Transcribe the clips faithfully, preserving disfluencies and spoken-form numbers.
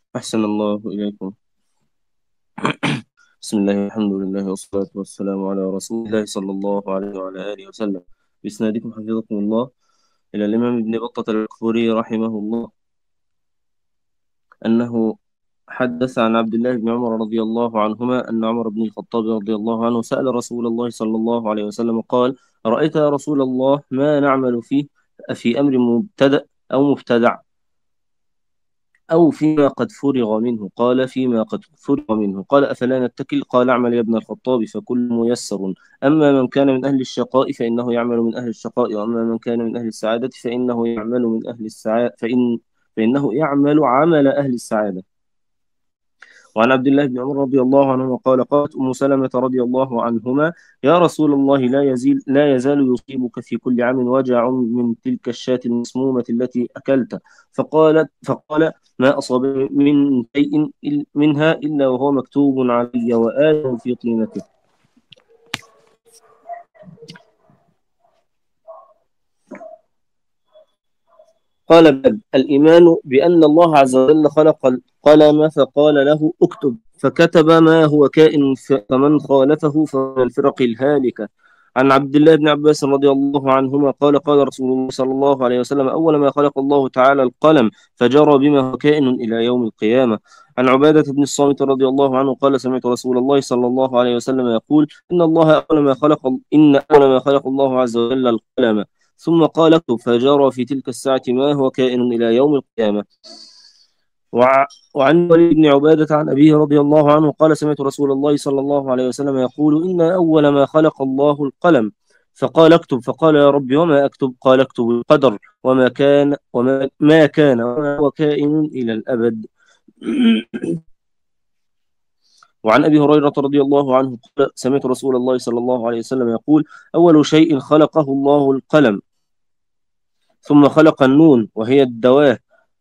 أحسن الله إليكم. بسم الله والحمد لله والصلاة والسلام على رسول الله صلى الله عليه وعلى آله وسلم. بإسنادكم حفظكم الله إلى الإمام ابن بطة الكفوري رحمه الله أنه حدث عن عبد الله بن عمر رضي الله عنهما أن عمر بن الخطاب رضي الله عنه سأل رسول الله صلى الله عليه وسلم قال: أرأيت يا رسول الله ما نعمل فيه، في أمر مبتدأ أو مبتدع، أو فيما قد فرغ منه؟ قال: فيما قد فرغ منه. قال: أفلا نتكل؟ قال: اعمل يا ابن الخطاب فكل ميسر. أما من كان من أهل الشقاء فإنه يعمل من أهل الشقاء، وأما من كان من أهل السعادة فإنه يعمل من أهل السعادة فإن فإنه يعمل عمل أهل السعادة. وعن عبد الله بن عمر رضي الله عنهما قال: قالت أم سلمة رضي الله عنهما: يا رسول الله، لا يزيل لا يزال يصيبك في كل عام وجع من تلك الشاة المسمومة التي أكلت. فقالت فقال: ما أصاب من شيء منها إلا وهو مكتوب علي وآل في طينته. قال: بل الإيمان بأن الله عز وجل خلق القلم فقال له: اكتب، فكتب ما هو كائن، فمن خالفه فمن الفرق الهالكة. عن عبد الله بن عباس رضي الله عنهما قال: قال رسول الله صلى الله عليه وسلم: أول ما خلق الله تعالى القلم، فجرى بما هو كائن إلى يوم القيامة. عن عبادة بن الصامت رضي الله عنه قال: سمعت رسول الله صلى الله عليه وسلم يقول: إن الله أول ما خلق إن أول ما خلق الله عز وجل القلم، ثم قال: اكتب، فجرى في تلك الساعة ما هو كائن إلى يوم القيامة. وع... وعن وليد بن عبادة عن أبيه رضي الله عنه قال: سمعت رسول الله صلى الله عليه وسلم يقول: إن أول ما خلق الله القلم، فقال: اكتب، فقال: يا رب وما أكتب؟ قال: اكتب القدر، وما كان وما ما كان وما هو كائن إلى الأبد. وعن أبي هريرة رضي الله عنه قال: سمعت رسول الله صلى الله عليه وسلم يقول: أول شيء خلقه الله القلم، ثم خلق النون وهي الدواه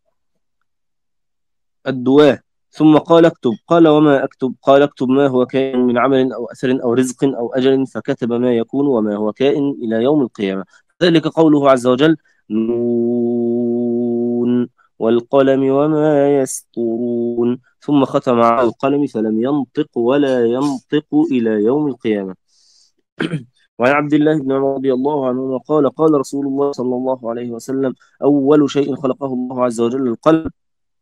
الدواه ثم قال: اكتب. قال: وما أكتب؟ قال: اكتب ما هو كائن من عمل أو أثر أو رزق أو أجل، فكتب ما يكون وما هو كائن إلى يوم القيامة. ذلك قوله عز وجل: نون والقلم وما يسطرون. ثم ختم على القلم فلم ينطق ولا ينطق إلى يوم القيامة. وعن عبد الله بن عمر رضي الله عنهما قال: قال رسول الله صلى الله عليه وسلم: أول شيء خلقه الله عز وجل القلم،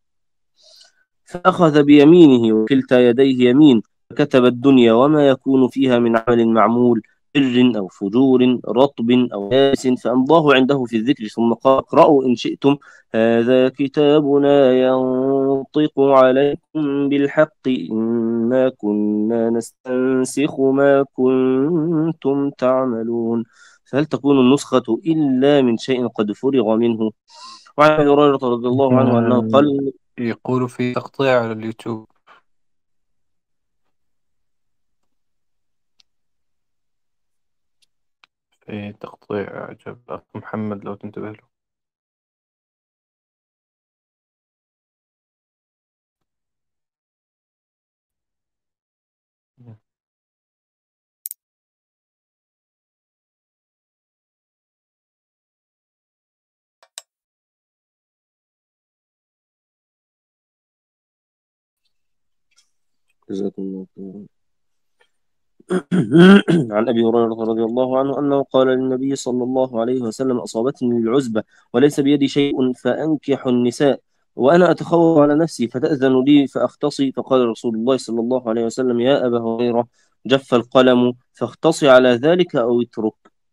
فأخذ بيمينه وكلتا يديه يمين، فكتب الدنيا وما يكون فيها من عمل معمول، بر أو فجور، رطب أو يابس، فأمضاه عنده في الذكر، ثم قال: اقرأوا إن شئتم، هذا كتابنا ينطق عليكم بالحق إنا كنا نستنسخ ما كنتم تعملون. فهل تكون النسخة إلا من شيء قد فرغ منه؟ وعن أبي هريرة رضي الله عنه أنه آه، قال: يقولوا في تقطيع على اليوتيوب. في تقطيع عجب أخ محمد لو تنتبه له. جزاكم الله خيرا. عن أبي هريرة رضي الله عنه أنه قال للنبي صلى الله عليه وسلم: أصابتني العزبة وليس بيدي شيء فأنكح النساء، وأنا أتخوف على نفسي، فتأذن لي فأختصي؟ فقال رسول الله صلى الله عليه وسلم: يا أبا هريرة، جف القلم، فاختصي على ذلك أو اترك.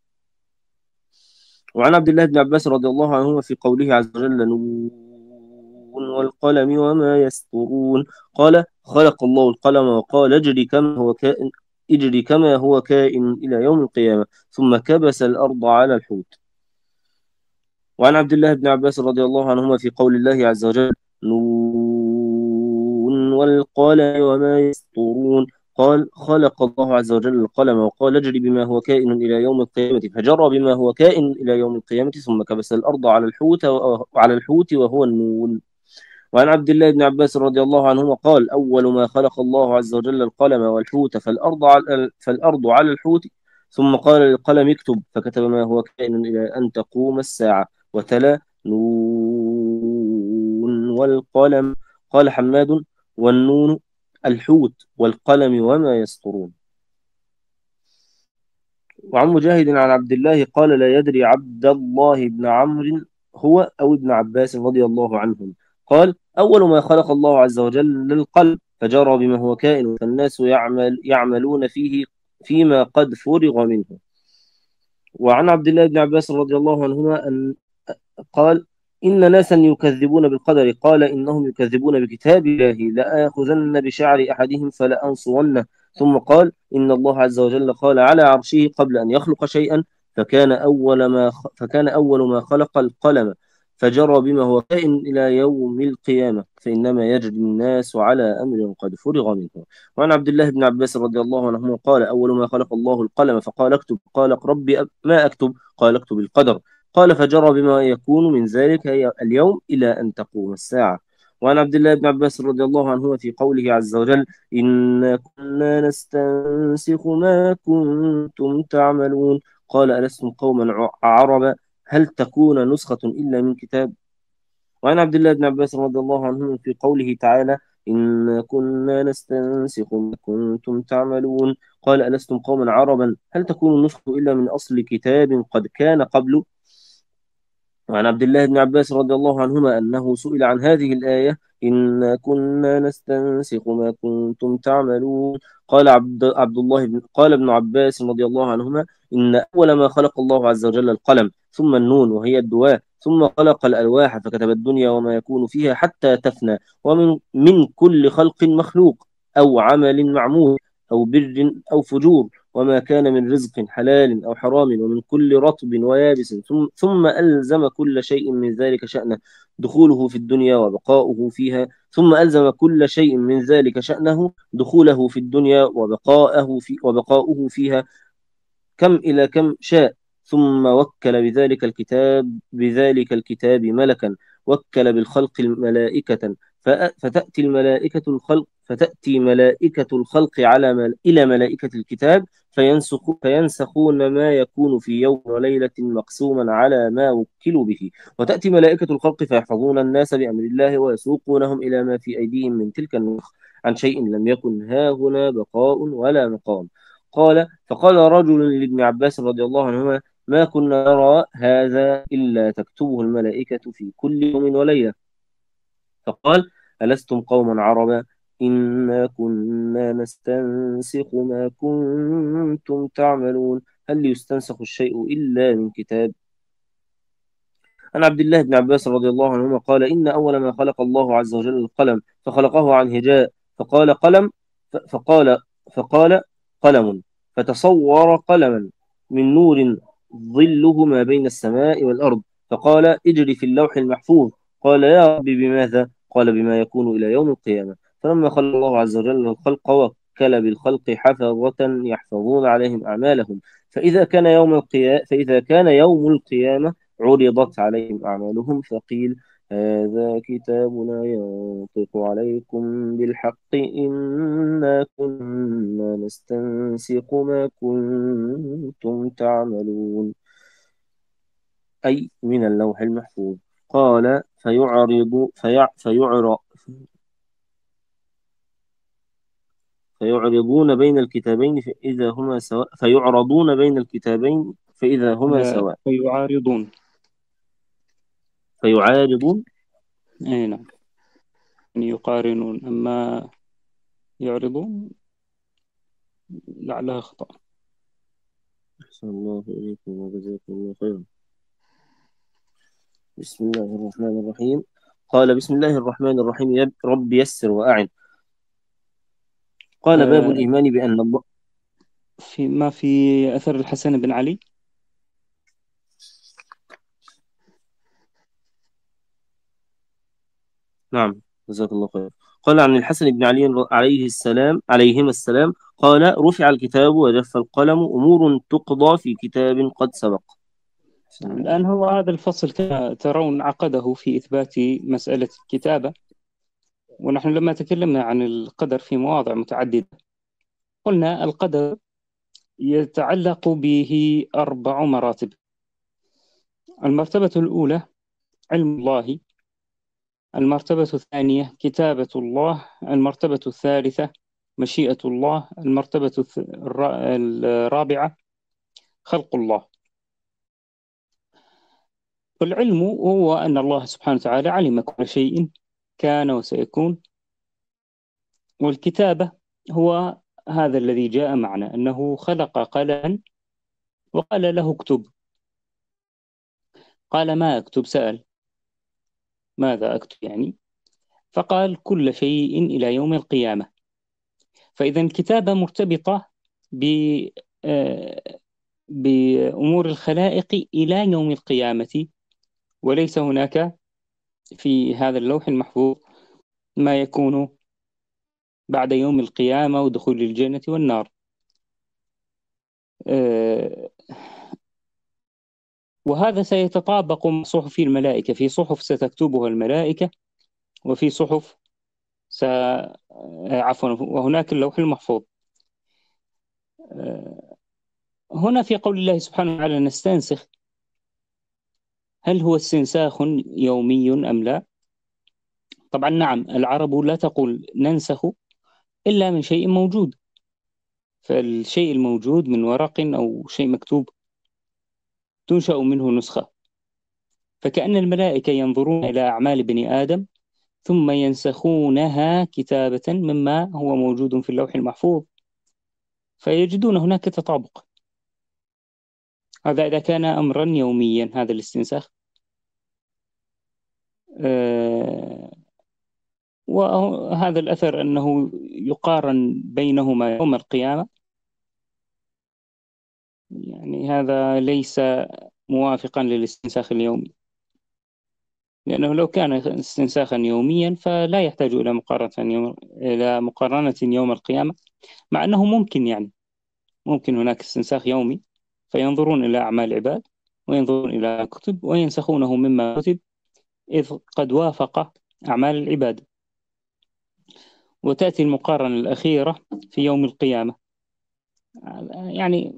وعن عبد الله بن عباس رضي الله عنهما في قوله عز وجل: نون والقلم وما يسطرون، قال: خلق الله القلم وقال: اجري كما هو كائن اجري كما هو كائن إلى يوم القيامة، ثم كبس الأرض على الحوت. وعن عبد الله بن عباس رضي الله عنهما في قول الله عز وجل: نون والقلم وما يسطرون، قال: خلق الله عز وجل القلم وقال: اجري بما هو كائن إلى يوم القيامة، فجرى بما هو كائن إلى يوم القيامة، ثم كبس الأرض على الحوت وعلى الحوت وهو النون. وعن عبد الله بن عباس رضي الله عنهما قال: أول ما خلق الله عز وجل القلم والحوت، فالأرض على فالأرض على الحوت، ثم قال للقلم: اكتب، فكتب ما هو كائن إلى أن تقوم الساعة، وتلا: نون والقلم قال حماد: والنون الحوت والقلم وما يسطرون. وعن مجاهد عن عبد الله قال: لا يدري عبد الله بن عمرو هو أو ابن عباس رضي الله عنهم. قال: أول ما خلق الله عز وجل القلب فجرى بما هو كائن، فالناس يعمل يعملون فيه فيما قد فرغ منه. وعن عبد الله بن عباس رضي الله عنهما أن قال: إن ناسا يكذبون بالقدر، قال: إنهم يكذبون بكتاب الله، لآخذن بشعر أحدهم فلأنصرنه. ثم قال: إن الله عز وجل قال على عرشه قبل أن يخلق شيئا، فكان أول ما خ... فكان أول ما خلق القلم، فجرى بما هو كائن إلى يوم القيامة، فإنما يجري الناس على أمر قد فرغ منه. وعن عبد الله بن عباس رضي الله عنه قال: أول ما خلق الله القلم فقال: اكتب. قال: ربي أب... ما أكتب؟ قال: اكتب القدر. قال: فجرى بما يكون من ذلك اليوم إلى أن تقوم الساعة. وعن عبد الله بن عباس رضي الله عنهما في قوله عز وجل: إنا كنا نستنسخ ما كنتم تعملون. قال: ألستم قوما عربا هل تكون نسخة إلا من كتاب؟ وعن عبد الله بن عباس رضي الله عنه في قوله تعالى: إنا كنا نستنسخ ما كنتم تعملون. قال: ألستم قوما عربا هل تكون النسخة إلا من أصل كتاب قد كان قبل؟ وعن عبد الله بن عباس رضي الله عنهما أنه سئل عن هذه الآية: إنا كنا نستنسخ ما كنتم تعملون. قال عبد, عبد الله بن قال ابن عباس رضي الله عنهما: إن أول ما خلق الله عز وجل القلم، ثم النون وهي الدواء، ثم خلق الألواح فكتب الدنيا وما يكون فيها حتى تفنى، ومن من كل خلق مخلوق أو عمل معمول أو بر أو فجور، وما كان من رزق حلال أو حرام، ومن كل رطب ويابس، ثم, ثم ألزم كل شيء من ذلك شأنه دخوله في الدنيا وبقاؤه فيها، ثم ألزم كل شيء من ذلك شأنه دخوله في الدنيا وبقاءه في وبقاؤه فيها، كم إلى كم شاء. ثم وكل بذلك الكتاب بذلك الكتاب ملكا، وكل بالخلق الملائكة، فتأتي الملائكة الخلق فتأتي ملائكة الخلق على مل... إلى ملائكة الكتاب، فينسخ فينسخون ما يكون في يوم وليلة مقسوما على ما وكلوا به، وتأتي ملائكة الخلق فيحفظون الناس بأمر الله ويسوقونهم إلى ما في أيديهم من تلك النسخ عن شيء لم يكن ها هنا بقاء ولا مقام. قال: فقال رجل لابن عباس رضي الله عنهما: ما كنا نرى هذا إلا تكتبه الملائكة في كل يوم وليلة. فقال: ألستم قوما عربا إنا كنا نستنسخ ما كنتم تعملون. هل يستنسخ الشيء إلا من كتاب؟ عن عبد الله بن عباس رضي الله عنهما قال: إن أول ما خلق الله عز وجل القلم، فخلقه عن هجاء، فقال قلم ف- فقال فقال قلم، فتصور قلما من نور ظله ما بين السماء والأرض، فقال: اجري في اللوح المحفوظ. قال: يا رب بماذا؟ قال: بما يكون إلى يوم القيامة. فلما خلق الله عز وجل الخلق وكل بالخلق حفظة يحفظون عليهم أعمالهم، فإذا كان يوم القيامة فإذا كان يوم القيامة عرضت عليهم أعمالهم، فقيل: هذا كتابنا ينطق عليكم بالحق إنا كنا نستنسخ ما كنتم تعملون، أي من اللوح المحفوظ. قال: فيعرض فيع فيعرض فيعرضون بين الكتابين فإذا هما سواء فيعرضون بين الكتابين فإذا هما آه، سواء فيعارضون. فيعارضون. أي نعم، يعني يقارنون، أما يعرضون لعلها خطأ. أحسن الله إليكم وجزاكم الله خيرا. بسم الله الرحمن الرحيم. قال: بسم الله الرحمن الرحيم، يا رب يسر وأعن. قال: باب آه، الإيمان بأن الله. في ما في أثر الحسن بن علي. نعم، جزاك الله خيرا. قال: عن الحسن بن علي عليه السلام عليهما السلام قال: رفع الكتاب وجف القلم، أمور تقضى في كتاب قد سبق. أحسن نعم، الله. الآن هو هذا الفصل كما ترون عقده في إثبات مسألة الكتابة. ونحن لما تكلمنا عن القدر في مواضع متعددة قلنا القدر يتعلق به أربع مراتب. المرتبة الأولى علم الله المرتبة الثانية كتابة الله. المرتبة الثالثة مشيئة الله. المرتبة الرابعة خلق الله. والعلم هو أن الله سبحانه وتعالى علم كل شيء كان وسيكون. والكتابة هو هذا الذي جاء معنا، أنه خلق قلما وقال له اكتب. قال ما أكتب؟ سأل ماذا أكتب يعني؟ فقال كل شيء إلى يوم القيامة. فإذا الكتابة مرتبطة ب بأمور الخلائق إلى يوم القيامة، وليس هناك في هذا اللوح المحفوظ ما يكون بعد يوم القيامة ودخول الجنة والنار. وهذا سيتطابق مع صحف الملائكة، في صحف ستكتبها الملائكة، وفي صحف س... عفوا وهناك اللوح المحفوظ. هنا في قول الله سبحانه وتعالى نستنسخ، هل هو استنساخ يومي أم لا؟ طبعا نعم، العرب لا تقول ننسخ إلا من شيء موجود، فالشيء الموجود من ورق أو شيء مكتوب تنشأ منه نسخة. فكأن الملائكة ينظرون إلى أعمال بني آدم ثم ينسخونها كتابة مما هو موجود في اللوح المحفوظ، فيجدون هناك تطابق. هذا إذا كان أمرا يوميا هذا الاستنساخ. أه وهذا الأثر أنه يقارن بينهما يوم القيامة، يعني هذا ليس موافقا للاستنساخ اليومي، لأنه لو كان استنساخا يوميا فلا يحتاج إلى مقارنة يوم إلى مقارنة يوم القيامة، مع أنه ممكن يعني ممكن هناك استنساخ يومي، فينظرون إلى أعمال العباد وينظرون إلى كتب وينسخونه مما كتب إذ قد وافق أعمال العباد. وتأتي المقارنة الأخيرة في يوم القيامة، يعني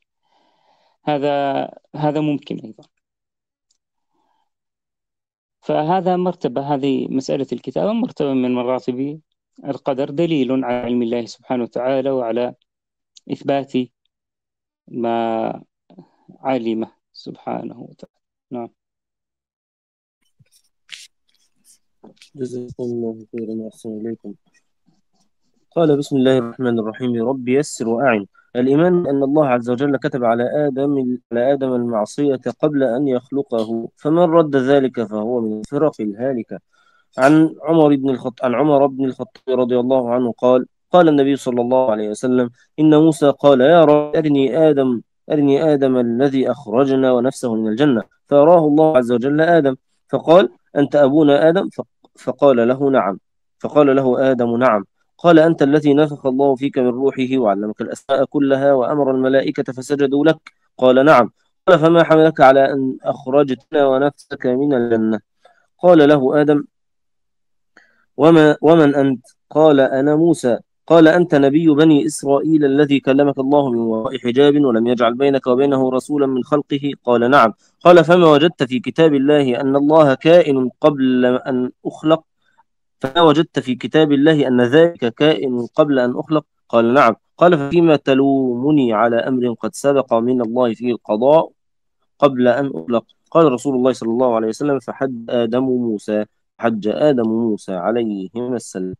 هذا هذا ممكن أيضا. فهذا مرتبة، هذه مسألة الكتابة مرتبة من مراتب القدر، دليل على علم الله سبحانه وتعالى وعلى إثبات ما علمه سبحانه وتعالى. نعم. جزاكم الله خيرا وأحسن إليكم. قال بسم الله الرحمن الرحيم رب يسر وأعن. الإيمان أن الله عز وجل كتب على آدم على آدم المعصية قبل أن يخلقه، فمن رد ذلك فهو من الفرق الهالكة. عن عمر بن الخطاب عن عمر بن الخطاب رضي الله عنه قال قال النبي صلى الله عليه وسلم إن موسى قال يا رب أرني آدم أرني آدم الذي أخرجنا ونفسه من الجنة، فأراه الله عز وجل آدم فقال أنت أبونا آدم؟ فقال له نعم فقال له آدم نعم. قال أنت الذي نفخ الله فيك من روحه وعلمك الأسماء كلها وأمر الملائكة فسجدوا لك؟ قال نعم. قال فما حملك على أن أخرجتنا ونفسك من الجنة؟ قال له آدم وما ومن أنت؟ قال أنا موسى. قال أنت نبي بني إسرائيل الذي كلمك الله من وراء حجاب ولم يجعل بينك وبينه رسولا من خلقه؟ قال نعم. قال فما وجدت في كتاب الله أن الله كائن قبل أن أخلق؟ فما وجدت في كتاب الله أن ذلك كائن قبل أن أخلق؟ قال نعم. قال ففيما تلومني على أمر قد سبق من الله فيه القضاء قبل أن أخلق؟ قال رسول الله صلى الله عليه وسلم فحج آدم موسى حج آدم موسى عليهما السلام.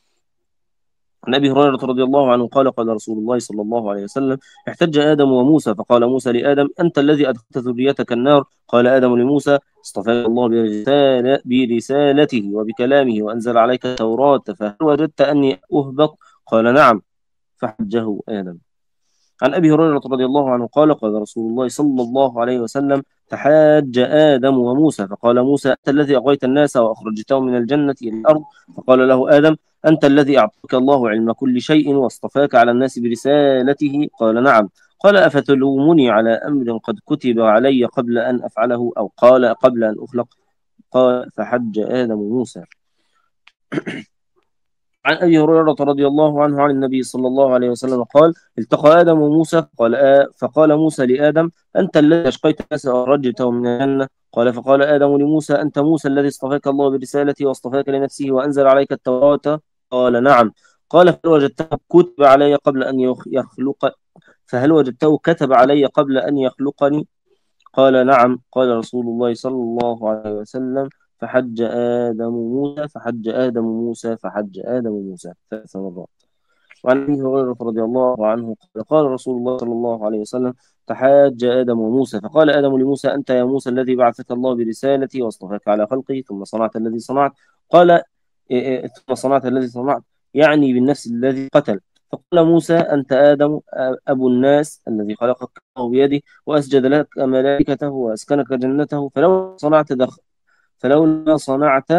عن أبي هريرة رضي الله عنه قال قال رسول الله صلى الله عليه وسلم احتج آدم وموسى فقال موسى لآدم أنت الذي أدخلت ذريتك النار؟ قال آدم لموسى اصطفاك الله برسالة برسالته وبكلامه وأنزل عليك التوراة، فهل وجدت أني أهبط؟ قال نعم. فحجه آدم. عن أبي هريرة رضي الله عنه قال قال رسول الله صلى الله عليه وسلم تحاج آدم وموسى فقال موسى أنت الذي أغويت الناس وأخرجتهم من الجنة إلى الأرض؟ فقال له آدم أنت الذي أعطاك الله علم كل شيء واصطفاك على الناس برسالته؟ قال نعم. قال أفتلومني على أمر قد كتب علي قبل أن أفعله؟ أو قال قبل أن أخلق؟ قال فحج آدم موسى. عن أبي هريرة رضي الله عنه عن النبي صلى الله عليه وسلم قال التقى آدم وموسى قال آه فقال موسى لآدم أنت الذي أشقيت الناس وأخرجتهم من الجنة قال فقال آدم لموسى أنت موسى الذي اصطفاك الله برسالته واصطفاك لنفسه وأنزل عليك التوراة قال نعم قال فهل وجدته كتب علي قبل أن يخلق فهل وجدته كتب علي قبل أن يخلقني قال نعم قال رسول الله صلى الله عليه وسلم فحج آدم موسى فحج آدم موسى فحج آدم موسى ثلاث مرات. وعن أبي هريرة رضي الله عنه قال قال رسول الله صلى الله عليه وسلم تحاج آدم وموسى فقال آدم لموسى أنت يا موسى الذي بعثك الله برسالتي واصطفاك على خلقه ثم صنعت الذي صنعت قال إيه إيه ثم صنعت الذي صنعت يعني بالنفس الذي قتل فقال موسى أنت آدم أبو الناس الذي خلقك الله بيده وأسجد لك ملائكته وأسكنك جنته فلو صنعت دخل فلولا صنعت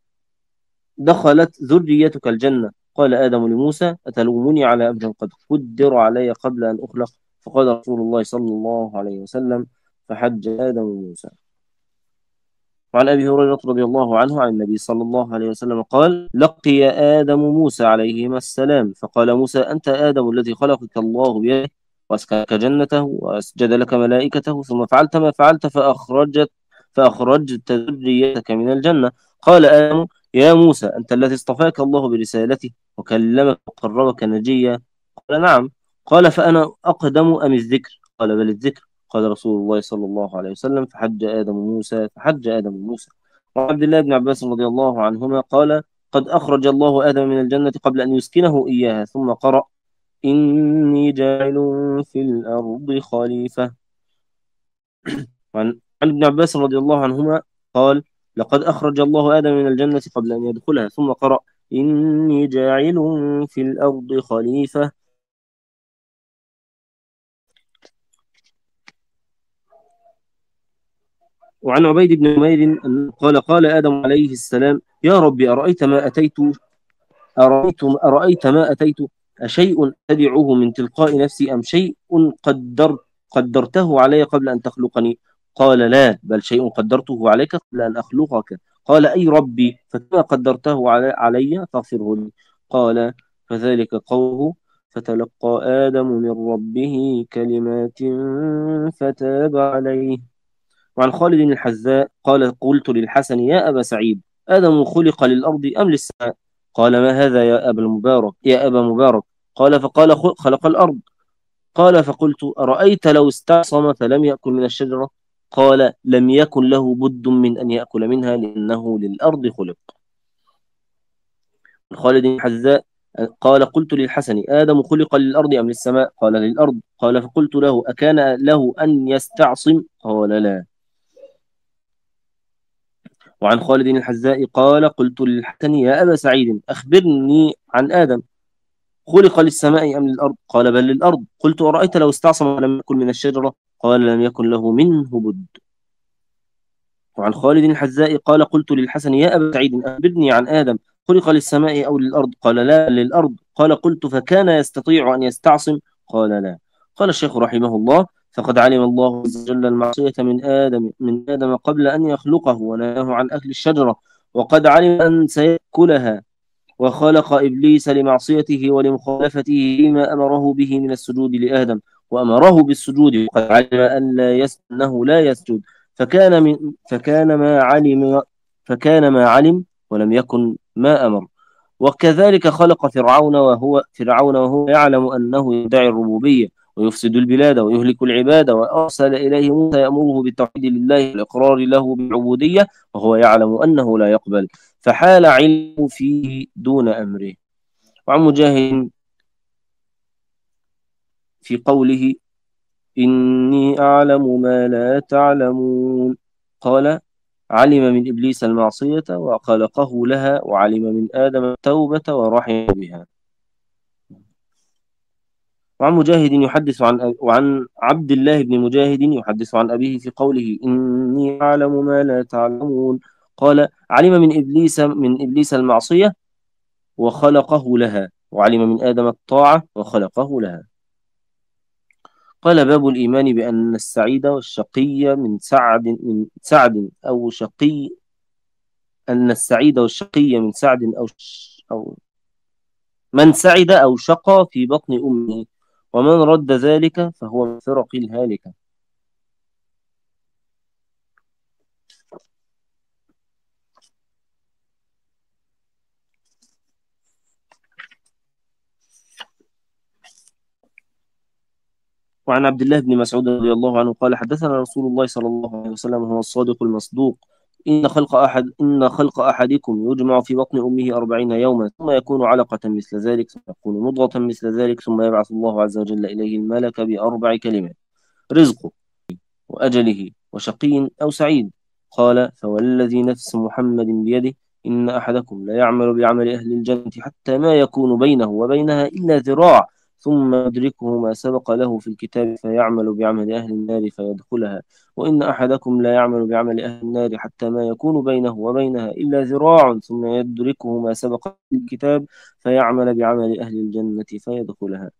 دخلت ذريتك الجنة قال آدم لموسى أتلومني على أمر قد قدر علي قبل أن أخلق فقال رسول الله صلى الله عليه وسلم فحج آدم موسى. وعن أبي هريرة رضي الله عنه عن النبي صلى الله عليه وسلم قال لقي آدم موسى عليهما السلام فقال موسى أنت آدم الذي خلقك الله بيده وأسكنك جنته وأسجد لك ملائكته ثم فعلت ما فعلت فأخرجت فأخرجت ذريتك من الجنة قال آدم يا موسى أنت الذي اصطفاك الله برسالته وكلمك وقربك نجيا قال نعم قال فأنا أقدم أم الذكر قال بل الذكر قال رسول الله صلى الله عليه وسلم فحج آدم موسى فحج آدم موسى. وعن عبد الله بن عباس رضي الله عنهما قال قد أخرج الله آدم من الجنة قبل أن يسكنه إياها ثم قرأ إني جاعل في الأرض خليفة. وعن ابن عباس رضي الله عنهما قال لقد أخرج الله آدم من الجنة قبل أن يدخلها ثم قرأ إني جاعل في الأرض خليفة. وعن عبيد بن عمير قال قال آدم عليه السلام يا ربي أرأيت ما أتيت أرأيت, أرأيت ما أتيت أشيء أدعوه من تلقاء نفسي أم شيء قدر قدرته علي قبل أن تخلقني قال لا بل شيء قدرته عليك قبل أن أخلقك قال أي ربي فكما قدرته علي فاغفره لي قال فذلك قوله فتلقى آدم من ربه كلمات فتاب عليه. وعن خالد الحذاء قال قلت للحسن يا أبا سعيد آدم خلق للأرض أم للسماء قال ما هذا يا أبا المبارك يا أبا مبارك قال فقال خلق الأرض قال فقلت أرأيت لو استعصم فلم يأكل من الشجرة قال لم يكن له بد من أن يأكل منها لأنه للأرض خلق. خالد الحذاء قال قلت للحسن آدم خلق للأرض أم للسماء قال للأرض قال فقلت له أكان له أن يستعصم قال لا. وعن خالد الحذاء قال قلت للحسن يا أبا سعيد أخبرني عن آدم خلق للسماء أم للأرض قال بل للأرض قلت أرأيت لو استعصم ولم يكن من الشجرة قال لم يكن له منه بد. وعن خالد الحذاء قال قلت للحسن يا أبا سعيد أخبرني عن آدم خلق للسماء أو للأرض قال لا للأرض قال قلت فكان يستطيع أن يستعصم قال لا. قال الشيخ رحمه الله فقد علم الله عز وجل المعصية من آدم من آدم قبل أن يخلقه ونهاه عن أكل الشجرة وقد علم أن سيأكلها وخلق إبليس لمعصيته ولمخالفته فيما أمره به من السجود لآدم وأمره بالسجود وقد علم أن لا يسجد أنه لا يسجد فكان من فكان ما علم فكان ما علم ولم يكن ما أمر. وكذلك خلق فرعون وهو فرعون وهو يعلم أنه يدعي الربوبية ويفسد البلاد ويهلك العباد وأرسل إليه موسى يأمره بالتوحيد لله والإقرار له بالعبودية وهو يعلم أنه لا يقبل فحال علمه فيه دون أمره. وعن مجاهد في قوله إني أعلم ما لا تعلمون قال علم من إبليس المعصية وخلقه لها وعلم من آدم التوبة ورحم بها. وعن مجاهد يحدث عن وعن عبد الله بن مجاهد يحدث عن أبيه في قوله إني أعلم ما لا تعلمون قال علم من إبليس من إبليس المعصية وخلقه لها وعلم من آدم الطاعة وخلقه لها. قال باب الإيمان بأن السعيد والشقي من سعد من سعد أو شقي أن السعيد والشقي من سعد أو أو من سعد أو شقى في بطن أمه، ومن رد ذلك فهو من فرق الهالكة. وعن عبد الله بن مسعود رضي الله عنه قال حدثنا رسول الله صلى الله عليه وسلم هو الصادق المصدوق إن خلق أحد إن خلق أحدكم يجمع في بطن أمه أربعين يوما ثم يكون علقة مثل ذلك ثم يكون مضغة مثل ذلك ثم يبعث الله عز وجل إليه الملك بأربع كلمات: رزقه وأجله وشقي أو سعيد. قال فوالذي نفس محمد بيده إن أحدكم لا يعمل بعمل أهل الجنة حتى ما يكون بينه وبينها إلا ذراع ثم يدركه ما سبق له في الكتاب فيعمل بعمل أهل النار فيدخلها، وإن أحدكم لا يعمل بعمل أهل النار حتى ما يكون بينه وبينها إلا ذراع ثم يدركه ما سبق في الكتاب فيعمل بعمل أهل الجنة فيدخلها.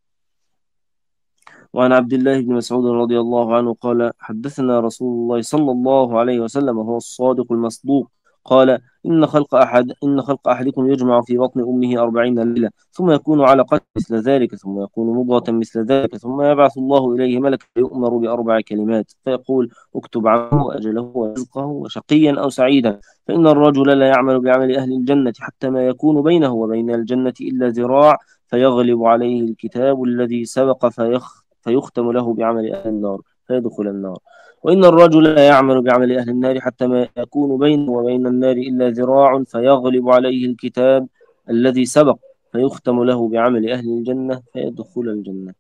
وعن عبد الله بن مسعود رضي الله عنه قال حدثنا رسول الله صلى الله عليه وسلم وهو الصادق المصدوق قال إن خلق أحد إن خلق أحدكم يجمع في بطن أمه أربعين ليلة ثم يكون علقة مثل ذلك ثم يكون مضغة مثل ذلك ثم يبعث الله إليه ملك يؤمر بأربع كلمات فيقول اكتب عنه وأجله ورزقه وشقيا أو سعيدا، فإن الرجل لا يعمل بعمل أهل الجنة حتى ما يكون بينه وبين الجنة إلا ذراع فيغلب عليه الكتاب الذي سبق فيخ فيختم له بعمل أهل النار فيدخل النار، وإن الرجل لا يعمل بعمل أهل النار حتى ما يكون بينه وبين النار إلا ذراع فيغلب عليه الكتاب الذي سبق فيختم له بعمل أهل الجنة فيدخل الجنة.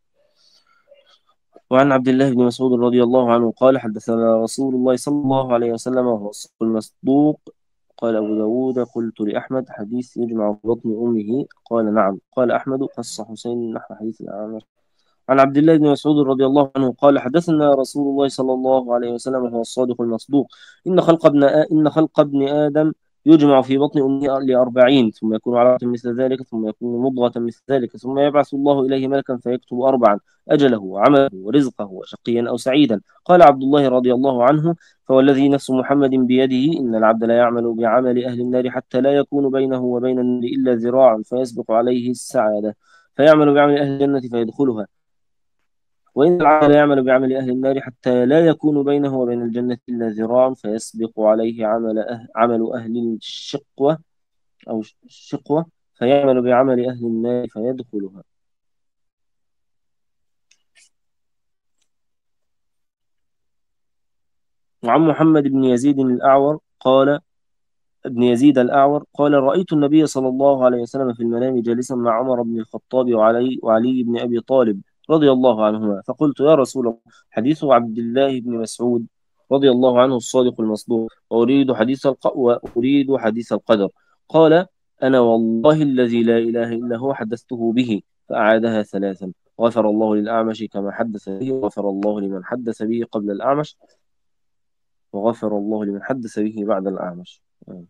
وعن عبد الله بن مسعود رضي الله عنه قال حدثنا رسول الله صلى الله عليه وسلم وهو الصدق المصدوق قال أبو داود قلت لأحمد حديث يجمع في بطن أمه قال نعم. قال أحمد قص حسين نحو حديث الأعمش. عن عبد الله بن مسعود رضي الله عنه قال حدثنا رسول الله صلى الله عليه وسلم وهو الصادق المصدوق إن خلق ابن آ... إن خلق ابن آدم يجمع في بطن أمه لأربعين ثم يكون علقة مثل ذلك ثم يكون مضغة مثل ذلك ثم يبعث الله إليه ملكا فيكتب أربعا: أجله وعمله ورزقه وشقيا أو سعيدا. قال عبد الله رضي الله عنه فوالذي نفس محمد بيده إن العبد لا يعمل بعمل أهل النار حتى لا يكون بينه وبين النار إلا ذراع فيسبق عليه السعادة فيعمل بعمل أهل الجنة فيدخلها، وإن العبد لا يعمل بعمل أهل النار حتى لا يكون بينه وبين الجنة إلا ذراع فيسبق عليه عمل أهل, عمل أهل الشقوة أو الشقوة فيعمل بعمل أهل النار فيدخلها. وعن محمد بن يزيد الأعور قال ابن يزيد الأعور قال رأيت النبي صلى الله عليه وسلم في المنام جالسا مع عمر بن الخطاب وعلي, وعلي بن أبي طالب رضي الله عنهما، فقلت يا رسول الله حديث عبد الله بن مسعود رضي الله عنه الصادق المصدوق وأريد حديث الق... وأريد حديث القدر. قال أنا والله الذي لا إله إلا هو حدثته به، فأعادها ثلاثا: غفر الله للأعمش كما حدث به، وغفر الله لمن حدث به قبل الأعمش، وغفر الله لمن حدث به بعد الأعمش.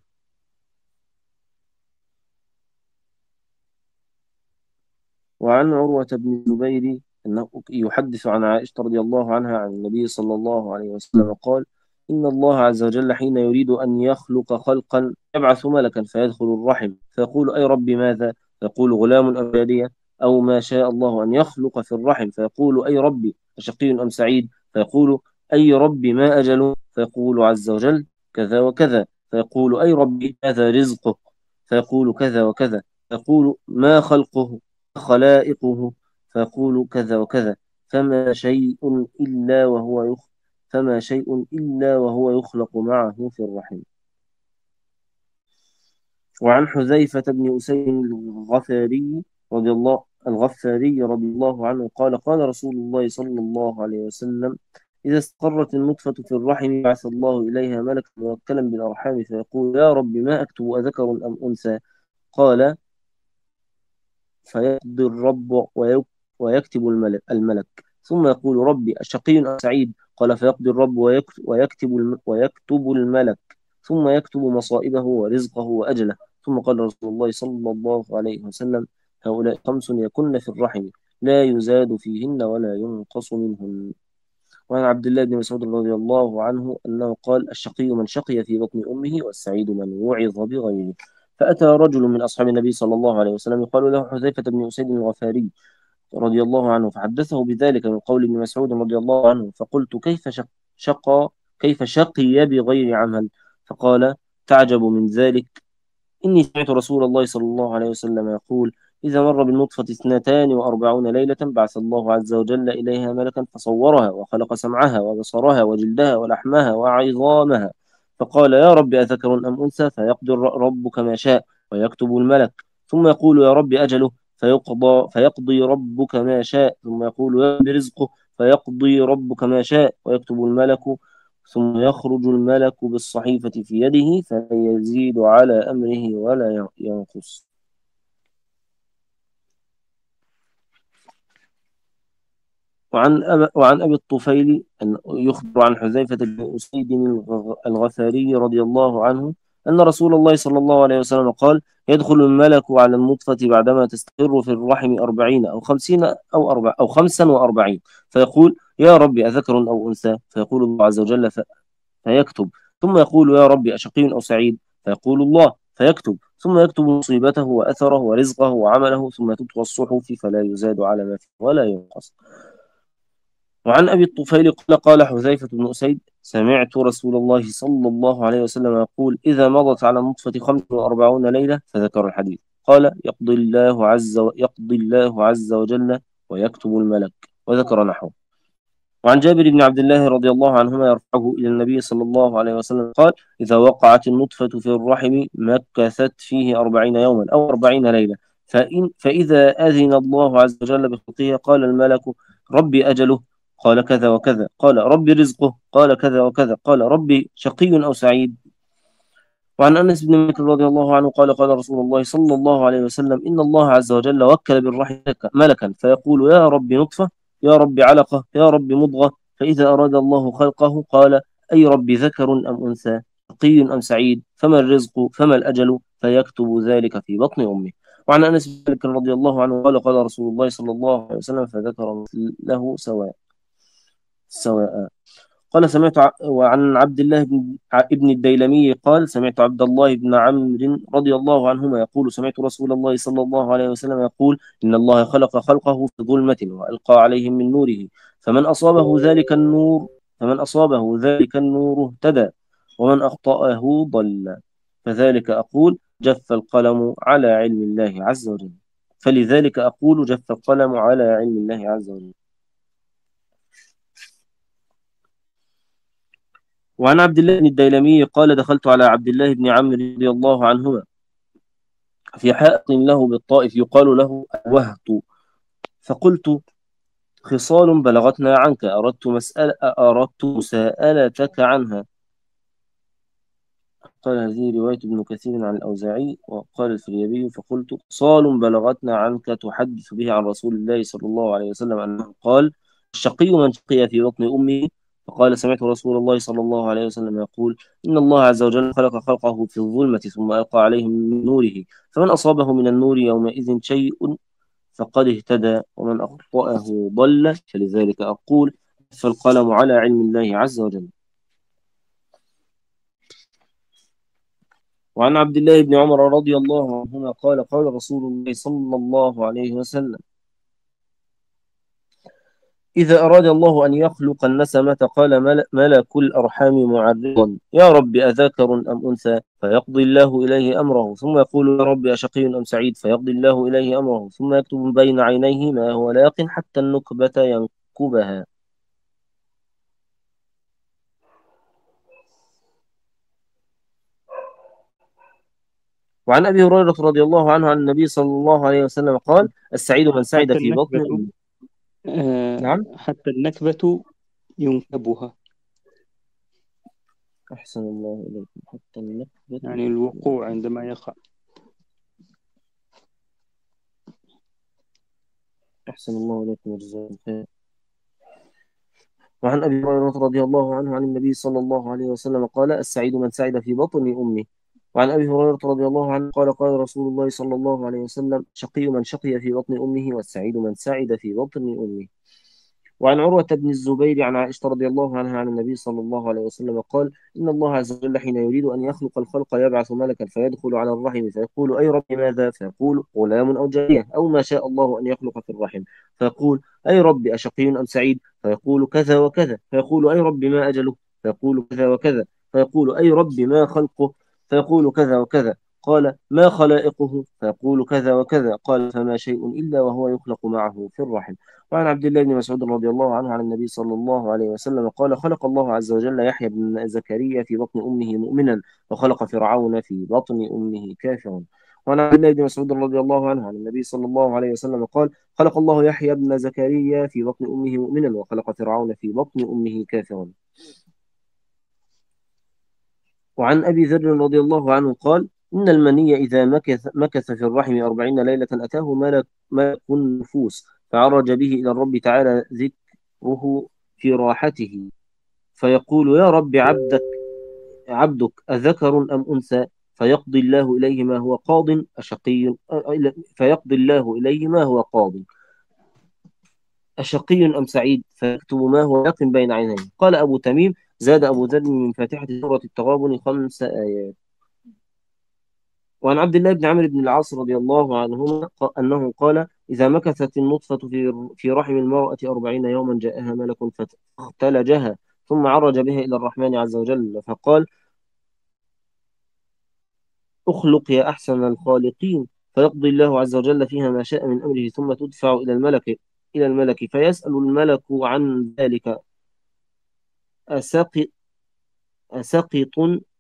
وعن عروة بن الزبير أنه يحدث عن عائشة رضي الله عنها عن النبي صلى الله عليه وسلم قال إن الله عز وجل حين يريد أن يخلق خلقا يبعث ملكا فيدخل الرحم فيقول أي رب ماذا؟ فيقول غلام أم جارية أو ما شاء الله أن يخلق في الرحم، فيقول أي ربي أشقي أم سعيد؟ فيقول أي ربي ما أجله؟ فيقول عز وجل كذا وكذا، فيقول أي ربي ماذا رزقه؟ فيقول كذا وكذا، فيقول ما خلقه خلائقه؟ فيقول كذا وكذا، فما شيء إلا وهو يخ فما شيء إلا وهو يخلق معه في الرحم. وعن حذيفة بن أسيد الغفاري رضي الله الغفاري رضي الله عنه قال قال رسول الله صلى الله عليه وسلم إذا استقرت النطفة في الرحم بعث الله إليها ملكا موكلا بالأرحام فيقول يا رب ما أكتب أذكر أم أنثى؟ قال فيقضي الرب ويكتب الملك, الملك ثم يقول ربي أشقي أم سعيد؟ قال فيقضي الرب ويكتب, ويكتب الملك ثم يكتب مصائبه ورزقه وأجله. ثم قال رسول الله صلى الله عليه وسلم هؤلاء خمس يكن في الرحم لا يزاد فيهن ولا ينقص منهن. وعن عبد الله بن مسعود رضي الله عنه أنه قال الشقي من شقي في بطن أمه والسعيد من وعظ بغيره. فأتى رجل من أصحاب النبي صلى الله عليه وسلم يقال له حذيفة بن أسيد الغفاري رضي الله عنه، فحدثه بذلك من قول ابن مسعود رضي الله عنه، فقلت كيف شق شقى كيف شقي بغير عمل؟ فقال تعجب من ذلك، إني سمعت رسول الله صلى الله عليه وسلم يقول إذا مر بالنطفة اثنتان وأربعون ليلة بعث الله عز وجل إليها ملكا فصورها وخلق سمعها وبصرها وجلدها ولحمها وعظامها، فقال يا رب أذكر أم أنثى؟ فيقدر ربك ما شاء ويكتب الملك، ثم يقول يا رب أجله فيقضى فيقضي ربك ما شاء، ثم يقول يا رب رزقه فيقضي ربك ما شاء ويكتب الملك، ثم يخرج الملك بالصحيفة في يده فلا يزيد على أمره ولا ينقص. وعن أب... وعن أبي الطفيل أن يخبر عن حذيفة بن أسيد الغ- الغفاري رضي الله عنه أن رسول الله صلى الله عليه وسلم قال يدخل الملك على النطفة بعدما تستقر في الرحم أربعين أو خمسين أو أربع أو خمسا وأربعين، فيقول يا رب أذكر أو أنثى؟ فيقول الله عز وجل ف... فيكتب، ثم يقول يا رب أشقي أو سعيد؟ فيقول الله فيكتب، ثم يكتب مصيبته وأثره ورزقه وعمله، ثم تطوى الصحف فلا يزاد على ما فيه ولا ينقص. وعن أبي الطفيل قال قال حذيفة بن أسيد سمعت رسول الله صلى الله عليه وسلم يقول إذا مضت على النطفة خمس وأربعون ليلة، فذكر الحديث، قال يقضي الله عز و... يقضي الله عز وجل ويكتب الملك، وذكر نحوه. وعن جابر بن عبد الله رضي الله عنهما يرفعه إلى النبي صلى الله عليه وسلم قال إذا وقعت النطفة في الرحم مكثت فيه أربعين يوما أو أربعين ليلة، فإن فإذا أذن الله عز وجل بخلقه قال الملك ربي أجله؟ قال كذا وكذا. قال ربي رزقه؟ قال كذا وكذا. قال ربي شقي أو سعيد؟ وعن أنس بن مالك رضي الله عنه قال قال رسول الله صلى الله عليه وسلم إن الله عز وجل وكل بالرحم ملكا فيقول يا رب نطفة، يا رب علقة، يا رب مضغة، فإذا أراد الله خلقه قال أي رب ذكر أم أنثى؟ شقي أم سعيد؟ فما الرزق؟ فما الأجل؟ فيكتب ذلك في بطن أمه. وعن أنس بن مالك رضي الله عنه قال قال رسول الله صلى الله عليه وسلم فذكر له سواء سواء قال سمعت ع- وعن عبد الله بن ع- ابن الديلمي قال سمعت عبد الله بن عمرو رضي الله عنهما يقول سمعت رسول الله صلى الله عليه وسلم يقول إن الله خلق خلقه في ظلمة وألقى عليهم من نوره، فمن أصابه ذلك النور فمن أصابه ذلك النور اهتدى، ومن أخطأه ضل، فذلك أقول جف القلم على علم الله عز وجل فلذلك أقول جف القلم على علم الله عز وجل. وعن عبد الله بن الديلمي قال دخلت على عبد الله بن عمرو رضي الله عنهما في حائط له بالطائف يقال له الوهط، فقلت خصال بلغتنا عنك أردت مسألة أردت مساءلتك عنها. قال هذه رواية ابن كثير عن الأوزاعي، وقال الفريابي فقلت خصال بلغتنا عنك تحدث به عن رسول الله صلى الله عليه وسلم أنه قال الشقي من شقي في بطن أمه، فقال سمعت رسول الله صلى الله عليه وسلم يقول إن الله عز وجل خلق خلقه في الظلمة ثم ألقى عليهم من نوره، فمن أصابه من النور يومئذ شيء فقد اهتدى، ومن أخطأه ضل، فلذلك أقول فالقلم على علم الله عز وجل. وعن عبد الله بن عمر رضي الله عنهما قال قال رسول الله صلى الله عليه وسلم إذا أراد الله أن يخلق النسمة قال مل- ملك الأرحام معرضا يا رب أذكر أم أنثى؟ فيقضي الله إليه أمره، ثم يقول يا رب أشقي أم سعيد؟ فيقضي الله إليه أمره، ثم يكتب بين عينيه ما هو لاق حتى النكبة ينكبها. وعن أبي هريرة رضي الله عنه عن النبي صلى الله عليه وسلم قال السعيد من سعد حتى في بطن النكبة أمه. آه، نعم. حتى النكبة ينكبها، أحسن الله إليكم. حتى النكبة يعني الوقوع عندما يقع. أحسن الله إليكم وجزاكم خير. وعن أبي هريرة رضي الله عنه عن النبي صلى الله عليه وسلم قال السعيد من سعد في بطن أمه. وعن أبي هريرة رضي الله عنه قال قال رسول الله صلى الله عليه وسلم شقي من شقي في بطن أمه، والسعيد من سعد في بطن أمه. وعن عروة بن الزبير عن عائشة رضي الله عنها عن النبي صلى الله عليه وسلم قال إن الله عز وجل حين يريد أن يخلق الخلق يبعث ملكا فيدخل على الرحم فيقول أي رب ماذا؟ فيقول غلام أو جارية أو ما شاء الله أن يخلق في الرحم، فيقول أي رب أشقي أم سعيد؟ فيقول كذا وكذا، فيقول أي رب ما أجله؟ فيقول كذا وكذا، فيقول أي رب ما خلقه؟ فيقول كذا وكذا. قال ما خلائقه؟ فيقول كذا وكذا. قال فما شيء إلا وهو يخلق معه في الرحم. وعن عبد الله بن مسعود رضي الله عنه عن النبي صلى الله عليه وسلم قال خلق الله عز وجل يحيى بن زكريا في بطن أمه مؤمنا، وخلق فرعون في بطن أمه كافرا. وعن عبد الله بن مسعود رضي الله عنه عن النبي صلى الله عليه وسلم قال خلق الله يحيى بن زكريا في بطن أمه مؤمنا، وخلق فرعون في بطن أمه كافرا. وعن أبي ذر رضي الله عنه قال إن المني إذا مكث, مكث في الرحم أربعين ليلة أتاه ملك, ملك النفوس فعرج به إلى الرب تعالى ذكره في راحته، فيقول يا رب عبدك عبدك أذكر أم أنثى؟ فيقضي الله إليه ما هو قاض أشقي فيقضي الله إليه ما هو قاض أشقي أم سعيد؟ فيكتب ما هو يق بين عينيه. قال أبو تميم زاد أبو ذر من فاتحة سورة التغابن خمس آيات. وعن عبد الله بن عمرو بن العاص رضي الله عنهما أنه قال إذا مكثت النطفة في في رحم المرأة أربعين يوما جاءها ملك فاختلجها ثم عرج بها إلى الرحمن عز وجل فقال أخلق يا أحسن الخالقين، فيقضي الله عز وجل فيها ما شاء من أمره ثم تدفع إلى الملك إلى الملك فيسأل الملك عن ذلك أسقط أسقط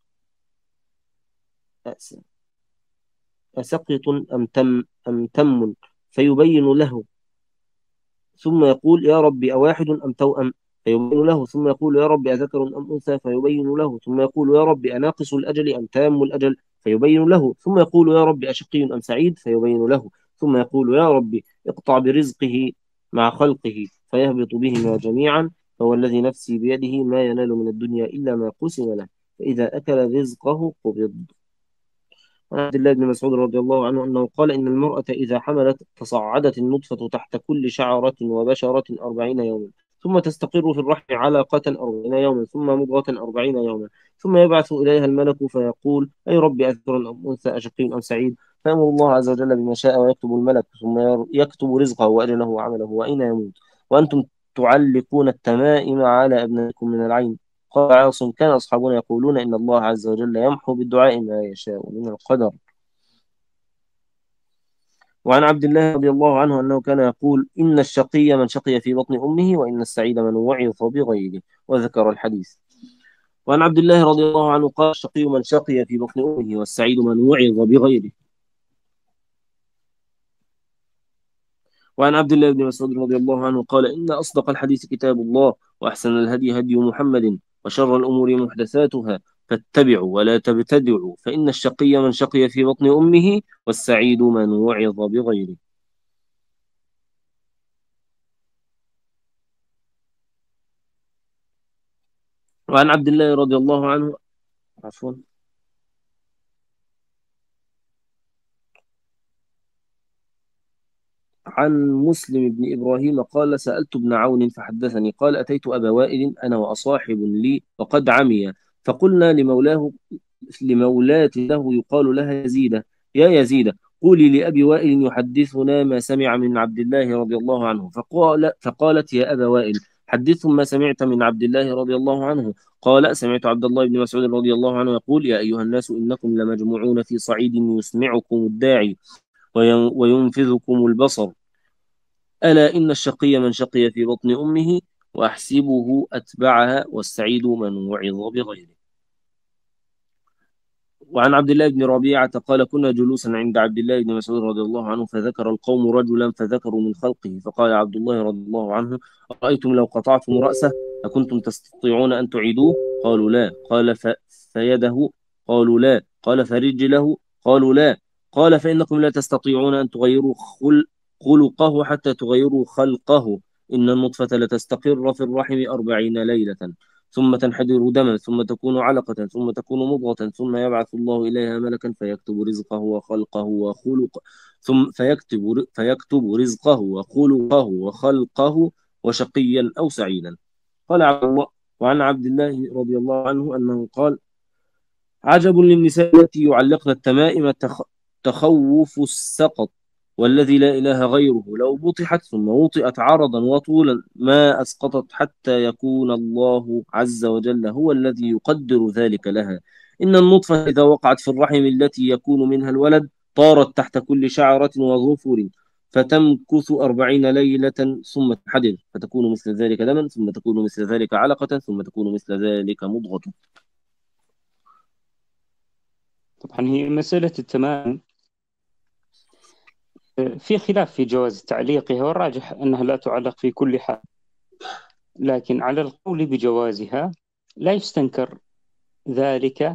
أسقط أم تم أم تم فيبين له ثم يقول يا رب أواحد أم توأم؟ فيبين له ثم يقول يا رب أذكر أم أنثى؟ فيبين له ثم يقول يا رب أناقص الأجل أم تام الأجل؟ فيبين له ثم يقول يا رب أشقي أم سعيد؟ فيبين له ثم يقول يا رب اقطع برزقه مع خلقه فيهبط بهما جميعا، فهو الذي نفسي بيده ما ينال من الدنيا إلا ما قسم له، فإذا أكل رزقه قبض. عن عبد الله بن مسعود رضي الله عنه أنه قال إن المرأة إذا حملت تصعدت النطفة تحت كل شعرة وبشرة أربعين يوما، ثم تستقر في الرحم علقة أربعين يوما، ثم مضغة أربعين يوما، ثم يبعث إليها الملك فيقول أي رب أذكر أم أنثى أشقي أم سعيد؟ فيأمر الله عز وجل بما شاء ويكتب الملك ثم يكتب رزقه وأجله وعمله وأين يموت، وأنتم تعلقون التمائم على أبنائكم من العين. قال عاصم كان أصحابنا يقولون إن الله عز وجل يمحو بالدعاء ما يشاء من القدر. وعن عبد الله رضي الله عنه أنه كان يقول إن الشقي من شقي في بطن أمه وإن السعيد من وعظ بغيره، وذكر الحديث. وعن عبد الله رضي الله عنه قال الشقي من شقي في بطن أمه والسعيد من وعظ بغيره. وعن عبد الله بن مسعود رضي الله عنه قال إن أصدق الحديث كتاب الله، وأحسن الهدي هدي محمد، وشر الأمور محدثاتها، فاتبعوا ولا تبتدعوا، فإن الشقي من شقي في بطن أمه والسعيد من وعظ بغيره. وعن عبد الله رضي الله عنه عفوا عن مسلم بن إبراهيم قال سألت ابن عون فحدثني قال أتيت أبا وائل أنا وأصاحب لي وقد عمي، فقلنا لمولاه لمولاة له يقال لها يزيدة يا يزيدة قولي لأبي وائل يحدثنا ما سمع من عبد الله رضي الله عنه. فقال فقالت يا أبا وائل حدثهم ما سمعت من عبد الله رضي الله عنه. قال سمعت عبد الله بن مسعود رضي الله عنه يقول يا أيها الناس إنكم لمجموعون في صعيد يسمعكم الداعي وينفذكم البصر، ألا إن الشقي من شقي في بطن أمه وأحسبه أتبعها والسعيد من وعظ بغيره. وعن عبد الله بن ربيعة قال كنا جلوسا عند عبد الله بن مسعود رضي الله عنه فذكر القوم رجلا فذكروا من خلقه، فقال عبد الله رضي الله عنه أرأيتم لو قطعتم رأسه أكنتم تستطيعون أن تعيدوه؟ قالوا لا. قال ف... فيده؟ قالوا لا. قال فرجله؟ قالوا لا. قال فإنكم لا تستطيعون أن تغيروا خل... خلقه حتى تغيروا خلقه، إن النطفة لتستقر في الرحم أربعين ليلة ثم تنحدر دما ثم تكون علقة ثم تكون مضغة ثم يبعث الله إليها ملكا فيكتب رزقه وخلقه وخلق ثم فيكتب فيكتب رزقه وخلقه وخلقه وشقيا أو سعيدا. قال عبد الله. وعن عبد الله رضي الله عنه أنه قال: عجب للنساء التي يعلقن التمائم تخ... تخوف السقط، والذي لا إله غيره لو بطحت ثم وطئت عرضا وطولا ما أسقطت، حتى يكون الله عز وجل هو الذي يقدر ذلك لها. إن النطفة إذا وقعت في الرحم التي يكون منها الولد طارت تحت كل شعرة وظفر، فتمكث أربعين ليلة ثم تنحدر، فتكون مثل ذلك دما، ثم تكون مثل ذلك علقة، ثم تكون مثل ذلك مضغة. طبعا هي مسألة التمام في خلاف في جواز تعليقها، والراجح أنها لا تعلق في كل حال، لكن على القول بجوازها لا يستنكر ذلك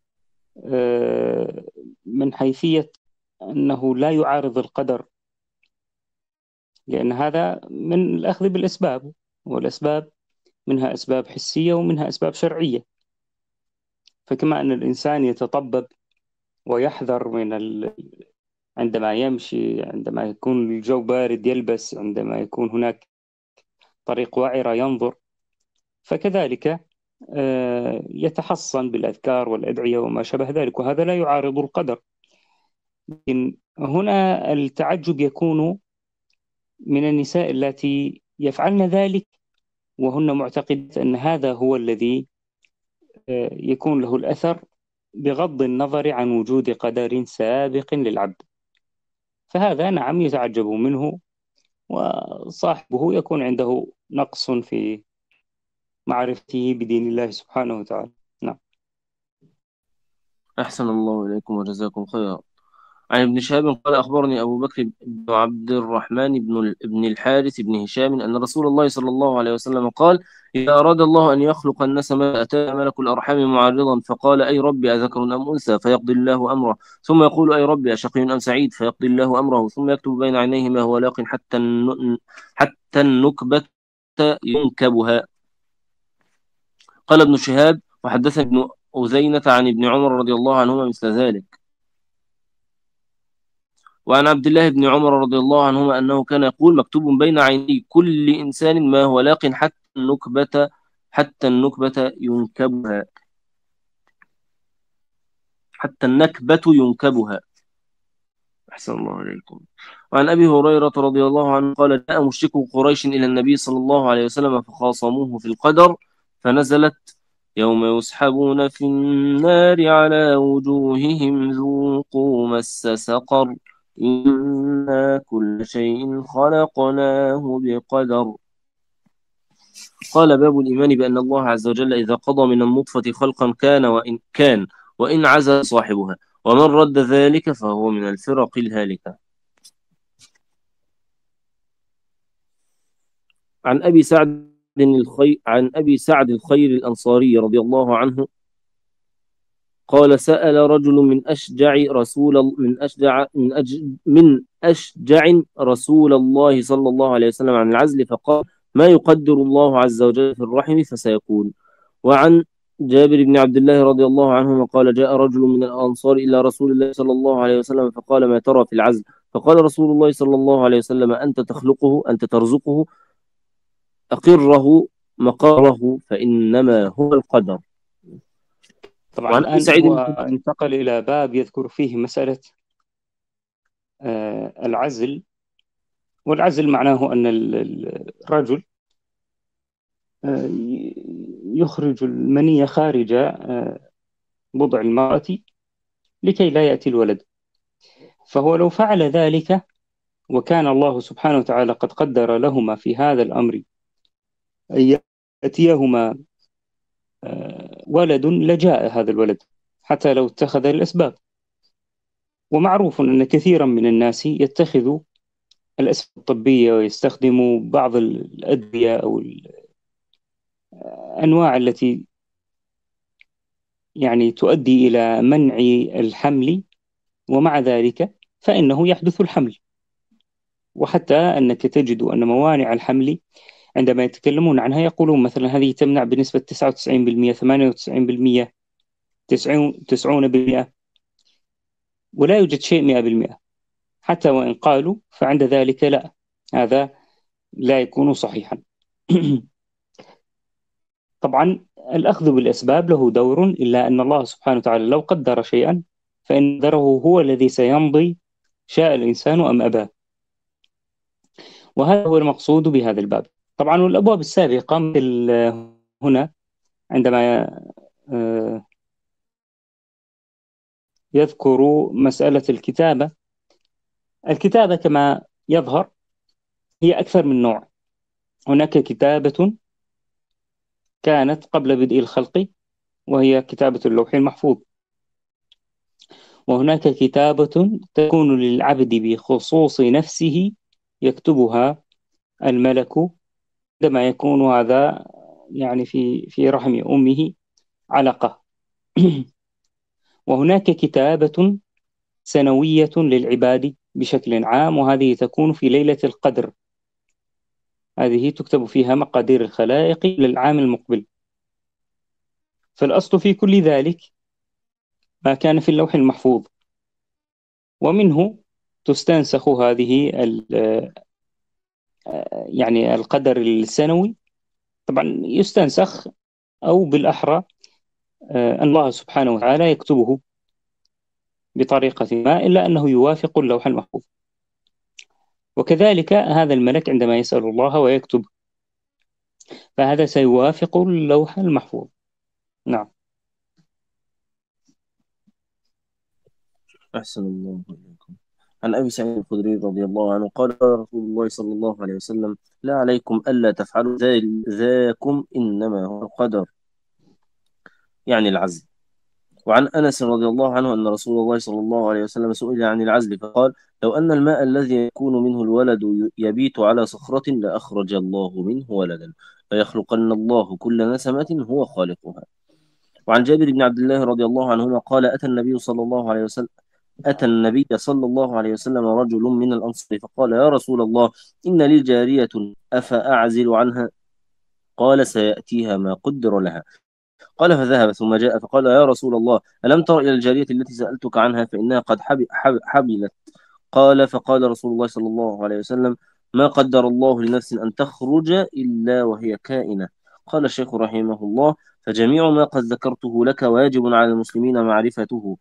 آه، من حيثية أنه لا يعارض القدر، لأن هذا من الأخذ بالأسباب، والأسباب منها أسباب حسية ومنها أسباب شرعية. فكما أن الإنسان يتطبب ويحذر من ال... عندما يمشي، عندما يكون الجو بارد يلبس، عندما يكون هناك طريق وعرة ينظر، فكذلك آه، يتحصن بالأذكار والأدعية وما شابه ذلك، وهذا لا يعارض القدر. لكن هنا التعجب يكون من النساء التي يفعلن ذلك وهن معتقدة أن هذا هو الذي آه، يكون له الأثر بغض النظر عن وجود قدر سابق للعبد، فهذا نعم يتعجب منه، وصاحبه يكون عنده نقص في معرفته بدين الله سبحانه وتعالى. نعم. أحسن الله إليكم وجزاكم خيرا. عن ابن شهاب قال: أخبرني أبو بكر بن عبد الرحمن بن بن الحارث بن هشام أن رسول الله صلى الله عليه وسلم قال: إذا أراد الله أن يخلق الناس ما أتى ملك الأرحام معرضا فقال: أي ربي أذكر أم أنثى؟ فيقضي الله أمره، ثم يقول: أي ربي أشقي أم سعيد؟ فيقضي الله أمره، ثم يكتب بين عينيه ما هو لاق حتى الن- حتى النكبة ينكبها. قال ابن شهاب: وحدثني ابن أزينة عن ابن عمر رضي الله عنهما مثل ذلك. وعن عبد الله بن عمر رضي الله عنهما أنه كان يقول: مكتوب بين عيني كل إنسان ما هو لاق حتى النكبة حتى النكبة ينكبها حتى النكبة ينكبها. أحسن الله عليكم. وعن أبي هريرة رضي الله عنه قال: جاء مشركو قريش إلى النبي صلى الله عليه وسلم فخاصموه في القدر، فنزلت: يوم يسحبون في النار على وجوههم ذوقوا مس سقر إنا كل شيء خلقناه بقدر. قال: باب الإيمان بأن الله عز وجل إذا قضى من النطفة خلقا كان وإن كان وإن عزل صاحبها، ومن رد ذلك فهو من الفرق الهالكة. عن أبي سعد الخير عن أبي سعد الخير الأنصاري رضي الله عنه قال: سأل رجل من أشجع رسول من أشجع من, أج من أشجع رسول الله صلى الله عليه وسلم عن العزل، فقال: ما يقدر الله عز وجل في الرحم فسيكون. وعن جابر بن عبد الله رضي الله عنهما قال: جاء رجل من الأنصار إلى رسول الله صلى الله عليه وسلم فقال: ما ترى في العزل؟ فقال رسول الله صلى الله عليه وسلم: أنت تخلقه، أنت ترزقه، أقره مقاره، فإنما هو القدر. طبعا الآن هو انتقل إلى باب يذكر فيه مسألة آه العزل، والعزل معناه أن الرجل آه يخرج المنية خارج آه بضع المرأة لكي لا يأتي الولد. فهو لو فعل ذلك وكان الله سبحانه وتعالى قد قدر لهما في هذا الأمر أن يأتيهما آه ولد لجاء هذا الولد حتى لو اتخذ الأسباب. ومعروف أن كثيرا من الناس يتخذ الأسباب الطبية ويستخدم بعض الأدوية أو الأنواع التي يعني تؤدي إلى منع الحمل، ومع ذلك فإنه يحدث الحمل. وحتى أنك تجد أن موانع الحمل عندما يتكلمون عنها يقولون مثلا هذه تمنع بنسبة تسعة وتسعين بالمئة، ثمانية وتسعين بالمئة، تسعون بالمئة، ولا يوجد شيء مئة بالمئة. حتى وإن قالوا فعند ذلك لا، هذا لا يكون صحيحا. طبعا الأخذ بالأسباب له دور، إلا أن الله سبحانه وتعالى لو قدر شيئا فإن قدره هو الذي سيمضي، شاء الإنسان أم أباه. وهذا هو المقصود بهذا الباب. طبعا والأبواب السابقة مثل هنا عندما آه، يذكر مسألة الكتابة. الكتابة كما يظهر هي أكثر من نوع. هناك كتابة كانت قبل بدء الخلق وهي كتابة اللوح المحفوظ، وهناك كتابة تكون للعبد بخصوص نفسه يكتبها الملك عندما يكون هذا يعني في في رحم أمه علقة. وهناك كتابة سنوية للعباد بشكل عام، وهذه تكون في ليلة القدر. هذه تكتب فيها مقادير الخلائق للعام المقبل. فالأصل في كل ذلك ما كان في اللوح المحفوظ، ومنه تستنسخ هذه يعني القدر السنوي. طبعا يستنسخ، أو بالأحرى أن الله سبحانه وتعالى يكتبه بطريقة ما، إلا أنه يوافق اللوح المحفوظ. وكذلك هذا الملك عندما يسأل الله ويكتب، فهذا سيوافق اللوح المحفوظ. نعم. أحسن الله إليكم. عن أبي سعيد الخدري رضي الله عنه قال قال رسول الله صلى الله عليه وسلم: لا عليكم ألا تفعلوا ذاكم، إنما هو القدر، يعني العزل. وعن أنس رضي الله عنه أن رسول الله صلى الله عليه وسلم سئل عن العزل فقال: لو أن الماء الذي يكون منه الولد يبيت على صخرة لأخرج الله منه ولدا، فيخلقن الله كل نسمة هو خالقها. وعن جابر بن عبد الله رضي الله عنهما قال: أتى النبي صلى الله عليه وسلم أتى النبي صلى الله عليه وسلم رجل من الأنصار فقال: يا رسول الله، إن لي جارية أفأعزل عنها؟ قال: سيأتيها ما قدر لها. قال: فذهب ثم جاء فقال: يا رسول الله، ألم تر إلى الجارية التي سألتك عنها؟ فإنها قد حب حب حبلت. قال: فقال رسول الله صلى الله عليه وسلم: ما قدر الله لنفس أن تخرج إلا وهي كائنة. قال الشيخ رحمه الله: فجميع ما قد ذكرته لك واجب على المسلمين معرفته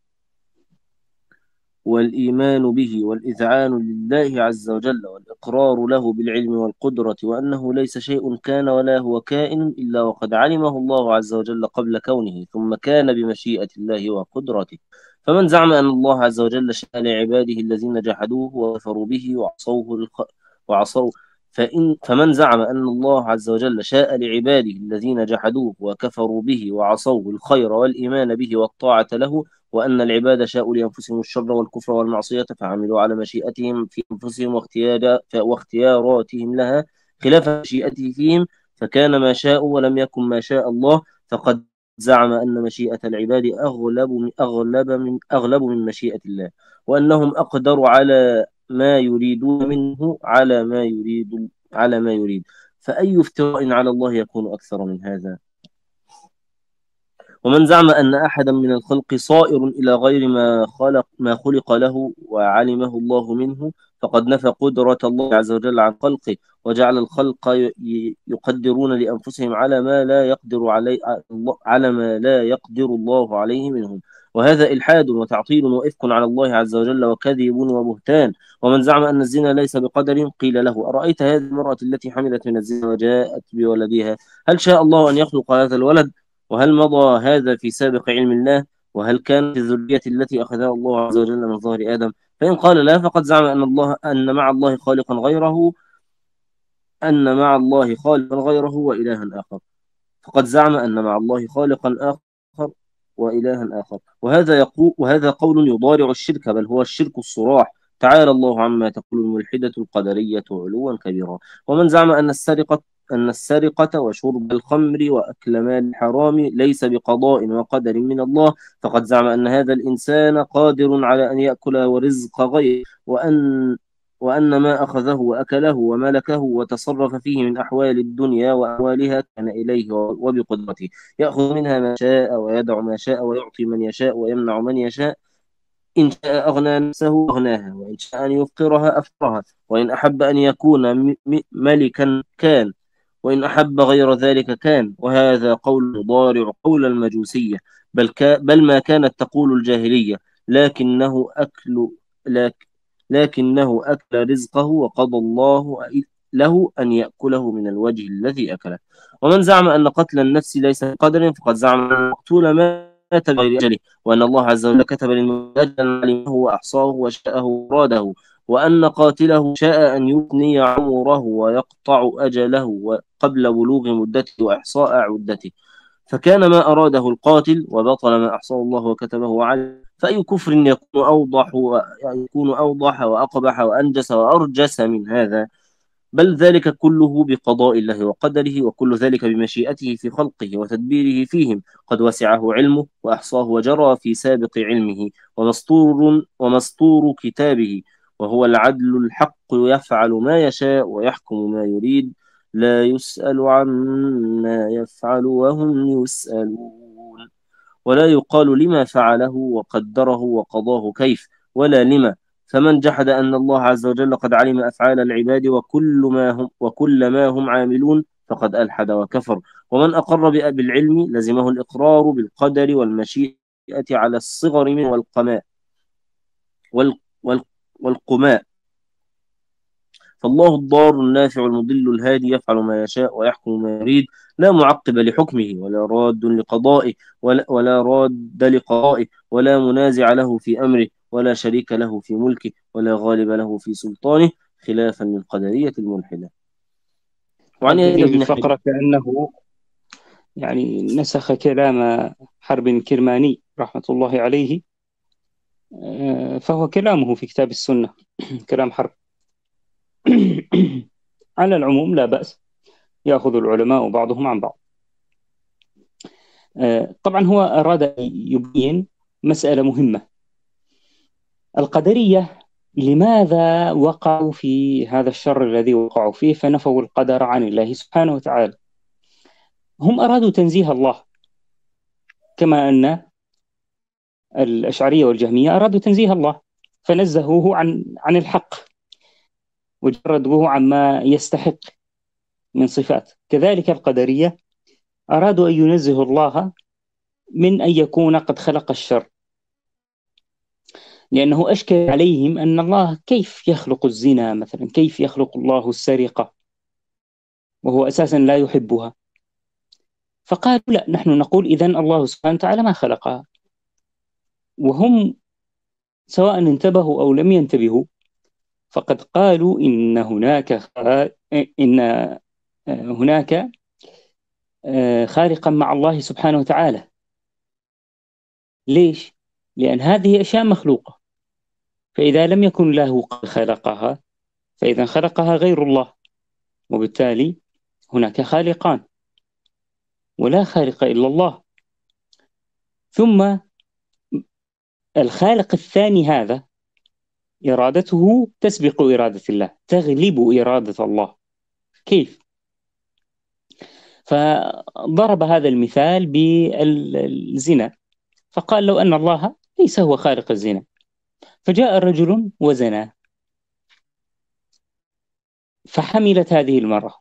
والإيمان به والإذعان لله عز وجل والإقرار له بالعلم والقدرة، وأنه ليس شيء كان ولا هو كائن إلا وقد علمه الله عز وجل قبل كونه، ثم كان بمشيئة الله وقدرته. فمن زعم أن الله عز وجل شاء لعباده الذين جحدوه وكفروا به وعصوه الخ... وعصوا فإن فمن زعم أن الله عز وجل شاء لعباده الذين جحدوه وكفروا به وعصوه الخير والإيمان به والطاعة له، وأن العباد شاءوا لأنفسهم الشر والكفر والمعصية فعملوا على مشيئتهم في أنفسهم واختيار واختياراتهم لها خلاف مشيئته فيهم، فكان ما شاءوا ولم يكن ما شاء الله، فقد زعم أن مشيئة العباد أغلب من أغلب من أغلب من مشيئة الله، وأنهم أقدروا على ما يريدون منه على ما يريد على ما يريد. فأي افتراء على الله يكون أكثر من هذا؟ ومن زعم أن أحدا من الخلق صائر إلى غير ما خلق ما خلق له وعلمه الله منه، فقد نفى قدرة الله عز وجل عن خلقه، وجعل الخلق يقدرون لأنفسهم على ما لا يقدر عليه على ما لا يقدر الله عليه منهم، وهذا إلحاد وتعطيل وإفك على الله عز وجل وكذب وبهتان. ومن زعم أن الزنا ليس بقدر قيل له: أرأيت هذه المرأة التي حملت من الزنا وجاءت بولدها، هل شاء الله أن يخلق هذا الولد؟ وهل مضى هذا في سابق علم الله؟ وهل كانت الذرية التي أخذها الله عز وجل من ظهر آدم؟ فإن قال لا، فقد زعم أن الله أن مع الله خالقا غيره أن مع الله خالقا غيره وإلها آخر فقد زعم أن مع الله خالقا آخر وإلها آخر، وهذا يقول وهذا قول يضارع الشرك، بل هو الشرك الصراح. تعالى الله عما تقول الملحدة القدرية علوا كبيرا. ومن زعم أن السرقة أن السرقة وشرب الخمر وأكل مال الحرام ليس بقضاء وقدر من الله، فقد زعم أن هذا الإنسان قادر على أن يأكل ورزق غيره، وأن وأن ما أخذه وأكله وملكه وتصرف فيه من أحوال الدنيا وأموالها كان إليه وبقدرته، يأخذ منها ما شاء ويدع ما شاء ويعطي من يشاء ويمنع من يشاء. إن شاء أغنى نفسه أغناها، وإن شاء أن يفقرها أفقرها، وإن أحب أن يكون ملكا كان، وإن أحب غير ذلك كان. وهذا قول مضارع قول المجوسية، بل, كا بل ما كانت تقول الجاهلية، لكنه أكل لك لكنه أكل رزقه وقضى الله له أن يأكله من الوجه الذي أكله. ومن زعم أن قتل النفس ليس بقدر فقد زعم أن المقتول مات بغير أجله، وأن الله عز وجل كتب للموت أجلا علمه وأحصاه وشاءه وراده، وأن قاتله شاء أن يثني عمره ويقطع أجله قبل بلوغ مدته وإحصاء عدته، فكان ما أراده القاتل وبطل ما أحصاه الله وكتبه عليه. فأي كفر يكون أوضح يكون أوضح وأقبح وأنجس وأرجس من هذا؟ بل ذلك كله بقضاء الله وقدره، وكل ذلك بمشيئته في خلقه وتدبيره فيهم، قد وسعه علمه وأحصاه وجرى في سابق علمه ومسطور ومسطور كتابه، وهو العدل الحق يفعل ما يشاء ويحكم ما يريد، لا يسأل عما يفعل وهم يسألون. ولا يقال لما فعله وقدره وقضاه كيف، ولا لما. فمن جحد أن الله عز وجل قد علم أفعال العباد وكل ما هم وكل ما هم عاملون فقد ألحد وكفر. ومن أقر بالعلم لزمه الإقرار بالقدر والمشيئة على الصغر منه والقماء والقماء. فالله الضار النافع المضل الهادي يفعل ما يشاء ويحكم ما يريد، لا معقب لحكمه ولا راد لقضائه ولا, ولا راد لقضائه ولا منازع له في أمره ولا شريك له في ملكه ولا غالب له في سلطانه، خلافا للقدرية الملحدة. وعن هذه ابن الفقرة كأنه يعني نسخ كلام حرب كرماني رحمة الله عليه، فهو كلامه في كتاب السنة كلام حرب. على العموم لا بأس، يأخذ العلماء بعضهم عن بعض. طبعا هو أراد أن يبين مسألة مهمة. القدرية لماذا وقعوا في هذا الشر الذي وقعوا فيه فنفوا القدر عن الله سبحانه وتعالى؟ هم أرادوا تنزيه الله، كما أن الأشعرية والجهمية أرادوا تنزيه الله فنزهوه عن عن الحق وجردوه عما يستحق من صفات. كذلك القدرية أرادوا أن ينزهوا الله من أن يكون قد خلق الشر، لأنه أشكل عليهم أن الله كيف يخلق الزنا مثلا، كيف يخلق الله السرقة وهو أساسا لا يحبها. فقالوا لا، نحن نقول إذن الله سبحانه وتعالى ما خلقها. وهم سواء انتبهوا أو لم ينتبهوا فقد قالوا إن هناك إن هناك خالقا مع الله سبحانه وتعالى. ليش؟ لأن هذه أشياء مخلوقة، فإذا لم يكن له قد خلقها فإذا خلقها غير الله، وبالتالي هناك خالقان ولا خالق إلا الله. ثم الخالق الثاني هذا إرادته تسبق إرادة الله، تغلب إرادة الله. كيف؟ فضرب هذا المثال بالزنا، فقال لو أن الله ليس هو خالق الزنا فجاء رجل وزنا فحملت هذه المرأة،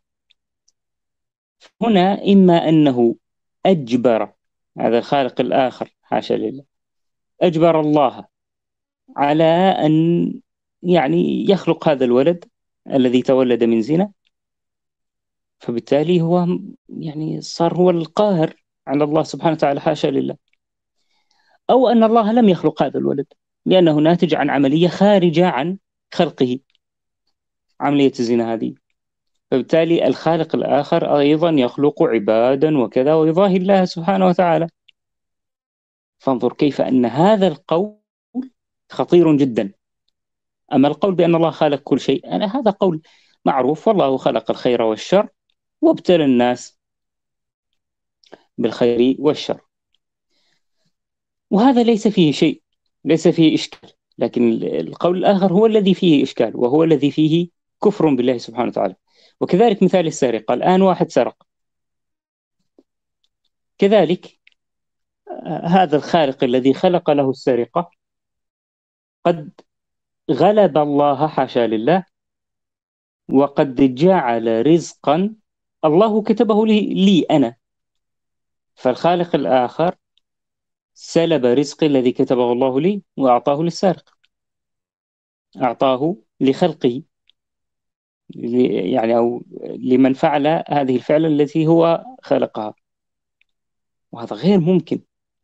هنا إما أنه أجبر هذا الخالق الآخر حاشا لله، أجبر الله على أن يعني يخلق هذا الولد الذي تولد من زنا، فبالتالي هو يعني صار هو القاهر على الله سبحانه وتعالى حاشا لله. أو أن الله لم يخلق هذا الولد لأنه ناتج عن عملية خارجة عن خلقه، عملية الزنا هذه، فبالتالي الخالق الآخر أيضا يخلق عبادا وكذا ويضاهي الله سبحانه وتعالى. فانظر كيف أن هذا القول خطير جدا. أما القول بأن الله خالق كل شيء، أنا هذا قول معروف، والله خلق الخير والشر وابتلى الناس بالخير والشر، وهذا ليس فيه شيء، ليس فيه إشكال. لكن القول الآخر هو الذي فيه إشكال، وهو الذي فيه كفر بالله سبحانه وتعالى. وكذلك مثال السرقة، الآن واحد سرق، كذلك هذا الخالق الذي خلق له السرقة قد غلب الله حاشا لله، وقد جعل رزقا الله كتبه لي, لي أنا، فالخالق الآخر سلب رزقي الذي كتبه الله لي وأعطاه للسارق، أعطاه لخلقه، يعني أو لمن فعل هذه الفعلة التي هو خلقها، وهذا غير ممكن.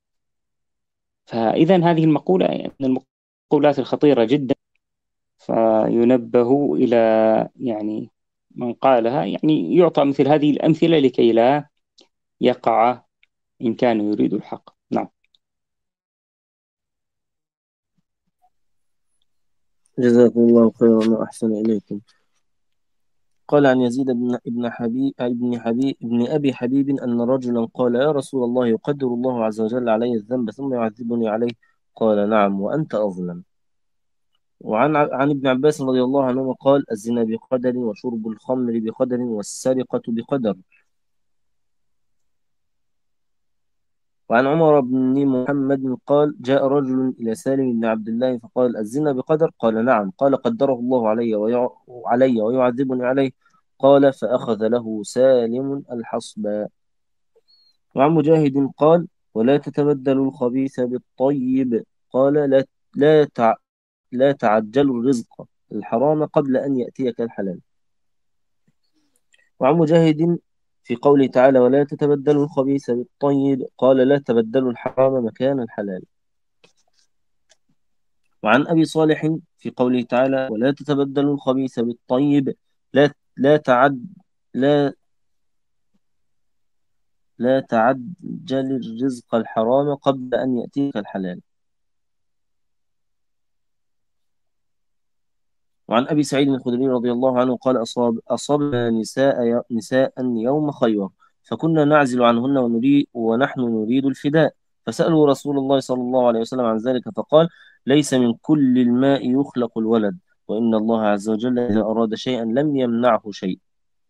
فإذا هذه المقولة من المقولات الخطيرة جدا، فينبه إلى يعني من قالها، يعني يعطى مثل هذه الأمثلة لكي لا يقع إن كان يريد الحق. نعم. جزاكم الله خيرا وأحسن إليكم. قال عن يزيد بن ابن حبيب ابن حبيب ابن أبي حبيب أن رجلا قال يا رسول الله يقدر الله عز وجل علي الذنب ثم يعذبني عليه؟ قال نعم وأنت أظلم. وعن عن ابن عباس رضي الله عنهما قال الزنا بقدر، وشرب الخمر بقدر، والسرقة بقدر. وعن عمر بن محمد قال جاء رجل إلى سالم بن عبد الله فقال الزنا بقدر؟ قال نعم. قال قدره الله علي ويع... علي ويعذبني عليه؟ قال فأخذ له سالم الحصبة. وعن مجاهد قال ولا تتبدلوا الخبيث بالطيب. قال لا لا تع... لا تعجلوا الرزق الحرام قبل أن يأتيك الحلال. وعن مجاهد في قوله تعالى ولا تتبدلوا الخبيث بالطيب قال لا تبدلوا الحرام مكان الحلال. وعن أبي صالح في قوله تعالى ولا تتبدلوا الخبيث بالطيب لا لا تعد لا لا تعجل الرزق الحرام قبل أن يأتيك الحلال. وعن أبي سعيد الخدري رضي الله عنه قال أصاب أصابنا نساء نساء يوم خيبر فكنا نعزل عنهن ونريد ونحن نريد الفداء، فسألوا رسول الله صلى الله عليه وسلم عن ذلك فقال ليس من كل الماء يخلق الولد، وإن الله عز وجل إذا أراد شيئا لم يمنعه شيء.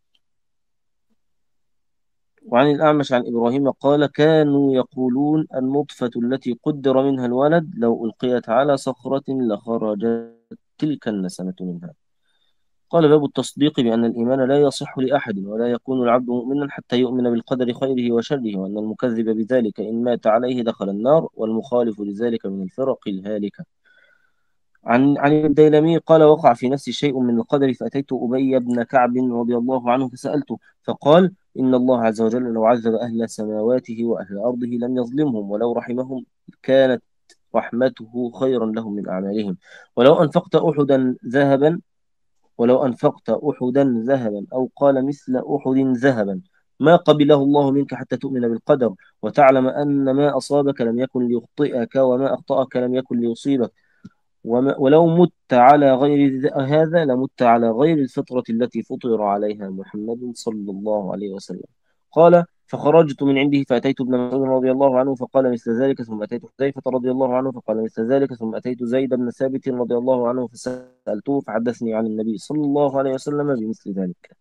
وعن الأعمش عن إبراهيم قال كانوا يقولون النطفة التي قدر منها الولد لو ألقيت على صخرة لخرجت تلك النسمة منها. قال باب التصديق بأن الإيمان لا يصح لأحد ولا يكون العبد مؤمنا حتى يؤمن بالقدر خيره وشره، وأن المكذب بذلك إن مات عليه دخل النار، والمخالف لذلك من الفرق الهالكة. عن عن الديلمي قال وقع في نفسي شيء من القدر فأتيت أبي بن كعب رضي الله عنه فسألته فقال إن الله عز وجل لو عذب أهل سماواته وأهل أرضه لم يظلمهم، ولو رحمهم كانت رحمته خيرا لهم من أعمالهم، ولو أنفقت أحدا ذهبا ولو أنفقت أحدا ذهبا أو قال مثل أحد ذهبا ما قبله الله منك حتى تؤمن بالقدر وتعلم أن ما أصابك لم يكن ليخطئك وما أخطأك لم يكن ليصيبك، وما ولو مت على غير ذ- هذا لمت على غير الفطرة التي فطر عليها محمد صلى الله عليه وسلم. قال فخرجت من عنده فأتيت ابن مسعود رضي الله عنه فقال مثل ذلك، ثم أتيت حذيفة رضي الله عنه فقال مثل ذلك، ثم أتيت زيد بن ثابت رضي الله عنه فسألته فحدثني عن النبي صلى الله عليه وسلم بمثل ذلك.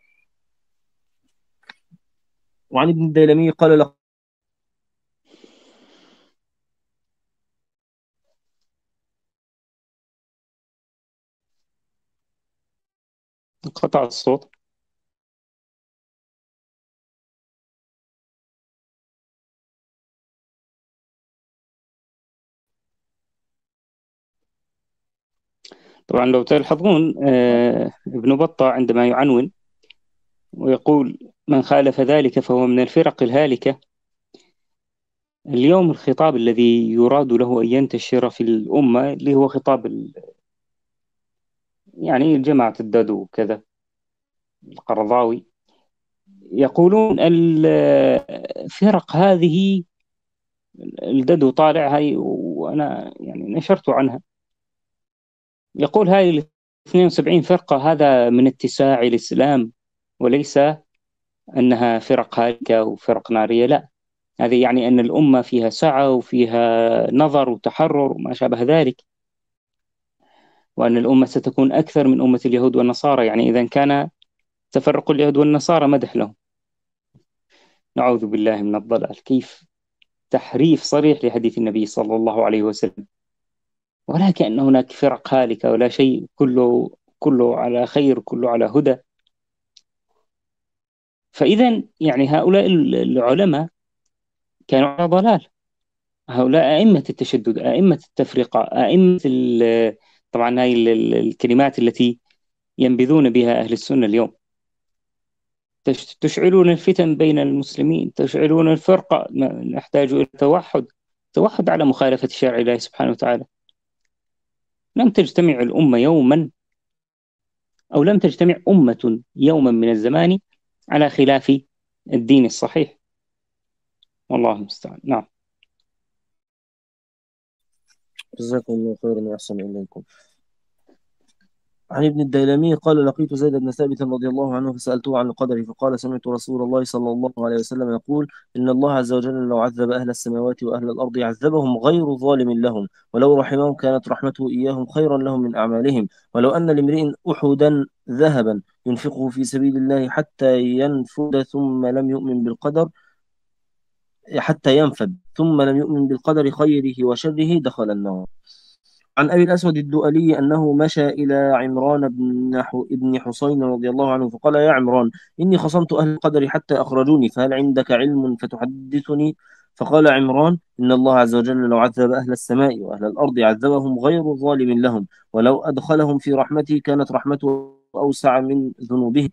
وعن ابن الديلمي قال لقد انقطع الصوت. طبعا لو تلاحظون آه، ابن بطة عندما يعنون ويقول من خالف ذلك فهو من الفرق الهالكة، اليوم الخطاب الذي يراد له أن ينتشر في الأمة اللي هو خطاب ال- يعني جماعة الدادو وكذا القرضاوي، يقولون الفرق هذه الددو طالع هاي، وأنا يعني نشرت عنها، يقول هاي ال اثنين وسبعين فرقة هذا من اتساع الإسلام، وليس أنها فرق هالكة وفرق نارية، لا، هذه يعني أن الأمة فيها سعة وفيها نظر وتحرر وما شابه ذلك، وأن الأمة ستكون أكثر من أمة اليهود والنصارى، يعني إذا كان تفرق اليهود والنصارى مدح لهم. نعوذ بالله من الضلال، كيف تحريف صريح لحديث النبي صلى الله عليه وسلم، ولا كأن هناك فرق هالكة ولا شيء، كله كله على خير، كله على هدى. فإذا يعني هؤلاء العلماء كانوا على ضلال. هؤلاء أئمة التشدد، أئمة التفرقة، أئمة ال- طبعا هاي ال- ال- الكلمات التي ينبذون بها أهل السنة اليوم. تش- تشعلون الفتن بين المسلمين، تشعلون الفرقة، ما- نحتاج إلى توحد، توحد على مخالفة شرع الله سبحانه وتعالى. لم تجتمع الأمة يوما، أو لم تجتمع أمة يوما من الزمان على خلاف الدين الصحيح، والله المستعان. نعم. جزاكم الله خيرا وأحسن إليكم. عن ابن الديلمي قال: لقيت زيد بن ثابت رضي الله عنه فسألته عن القدر فقال: سمعت رسول الله صلى الله عليه وسلم يقول: إن الله عز وجل لو عذب أهل السماوات وأهل الأرض عذبهم غير ظالم لهم، ولو رحمهم كانت رحمته إياهم خيرا لهم من أعمالهم. ولو أن لامرئ أحدا ذهبا ينفقه في سبيل الله حتى ينفد ثم لم يؤمن بالقدر حتى ينفد ثم لم يؤمن بالقدر خيره وشره دخل النار. عن أبي الأسود الدؤلي أنه مشى إلى عمران بن ح- ابن حسين رضي الله عنه فقال: يا عمران، إني خصمت أهل القدر حتى أخرجوني، فهل عندك علم فتحدثني؟ فقال عمران: إن الله عز وجل لو عذب أهل السماء وأهل الأرض عذبهم غير ظالم لهم، ولو أدخلهم في رحمته كانت رحمته أوسع من ذنوبهم،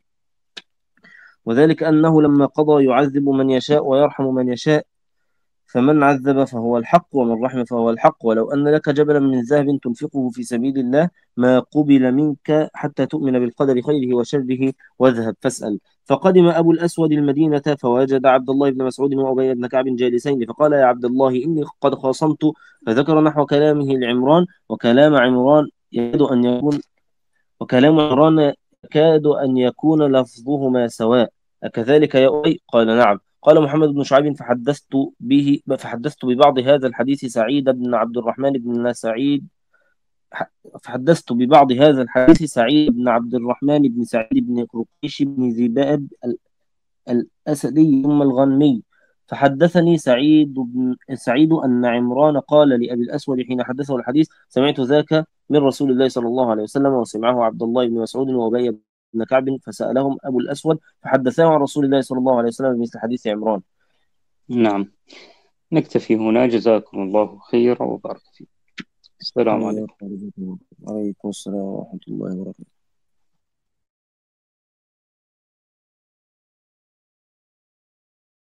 وذلك أنه لما قضى يعذب من يشاء ويرحم من يشاء، فمن عذب فهو الحق ومن رحم فهو الحق. ولو أن لك جبلا من ذهب تنفقه في سبيل الله ما قبل منك حتى تؤمن بالقدر خيره وشره، واذهب فاسأل. فقدم أبو الأسود المدينة فوجد عبد الله بن مسعود وأبي بن كعب جالسين، فقال: يا عبد الله، إني قد خاصمت. فذكر نحو كلامه لعمران، وكلام عمران يكاد أن يكون وكلام عمران يكاد أن يكون لفظهما سواء، أكذلك يا أبي؟ قال: نعم. قال محمد بن شعيب: فحدثت به فحدثت ببعض هذا الحديث سعيد بن عبد الرحمن بن سعيد فحدثت ببعض هذا الحديث سعيد بن عبد الرحمن بن سعيد بن قريش بن ذباب الأسدي ثم الغنمي. فحدثني سعيد بن سعيد أن عمران قال لأبي الأسود حين حدثه الحديث: سمعت ذاك من رسول الله صلى الله عليه وسلم. وسمعه عبد الله بن مسعود وأبي بن كعب، فسألهم أبو الأسود فحدثاه عن رسول الله صلى الله عليه وسلم بمثل حديث عمران. نعم، نكتفي هنا. جزاكم الله خيرا وبارك فيكم. السلام عليكم. وعليكم السلام ورحمة الله وبركاته.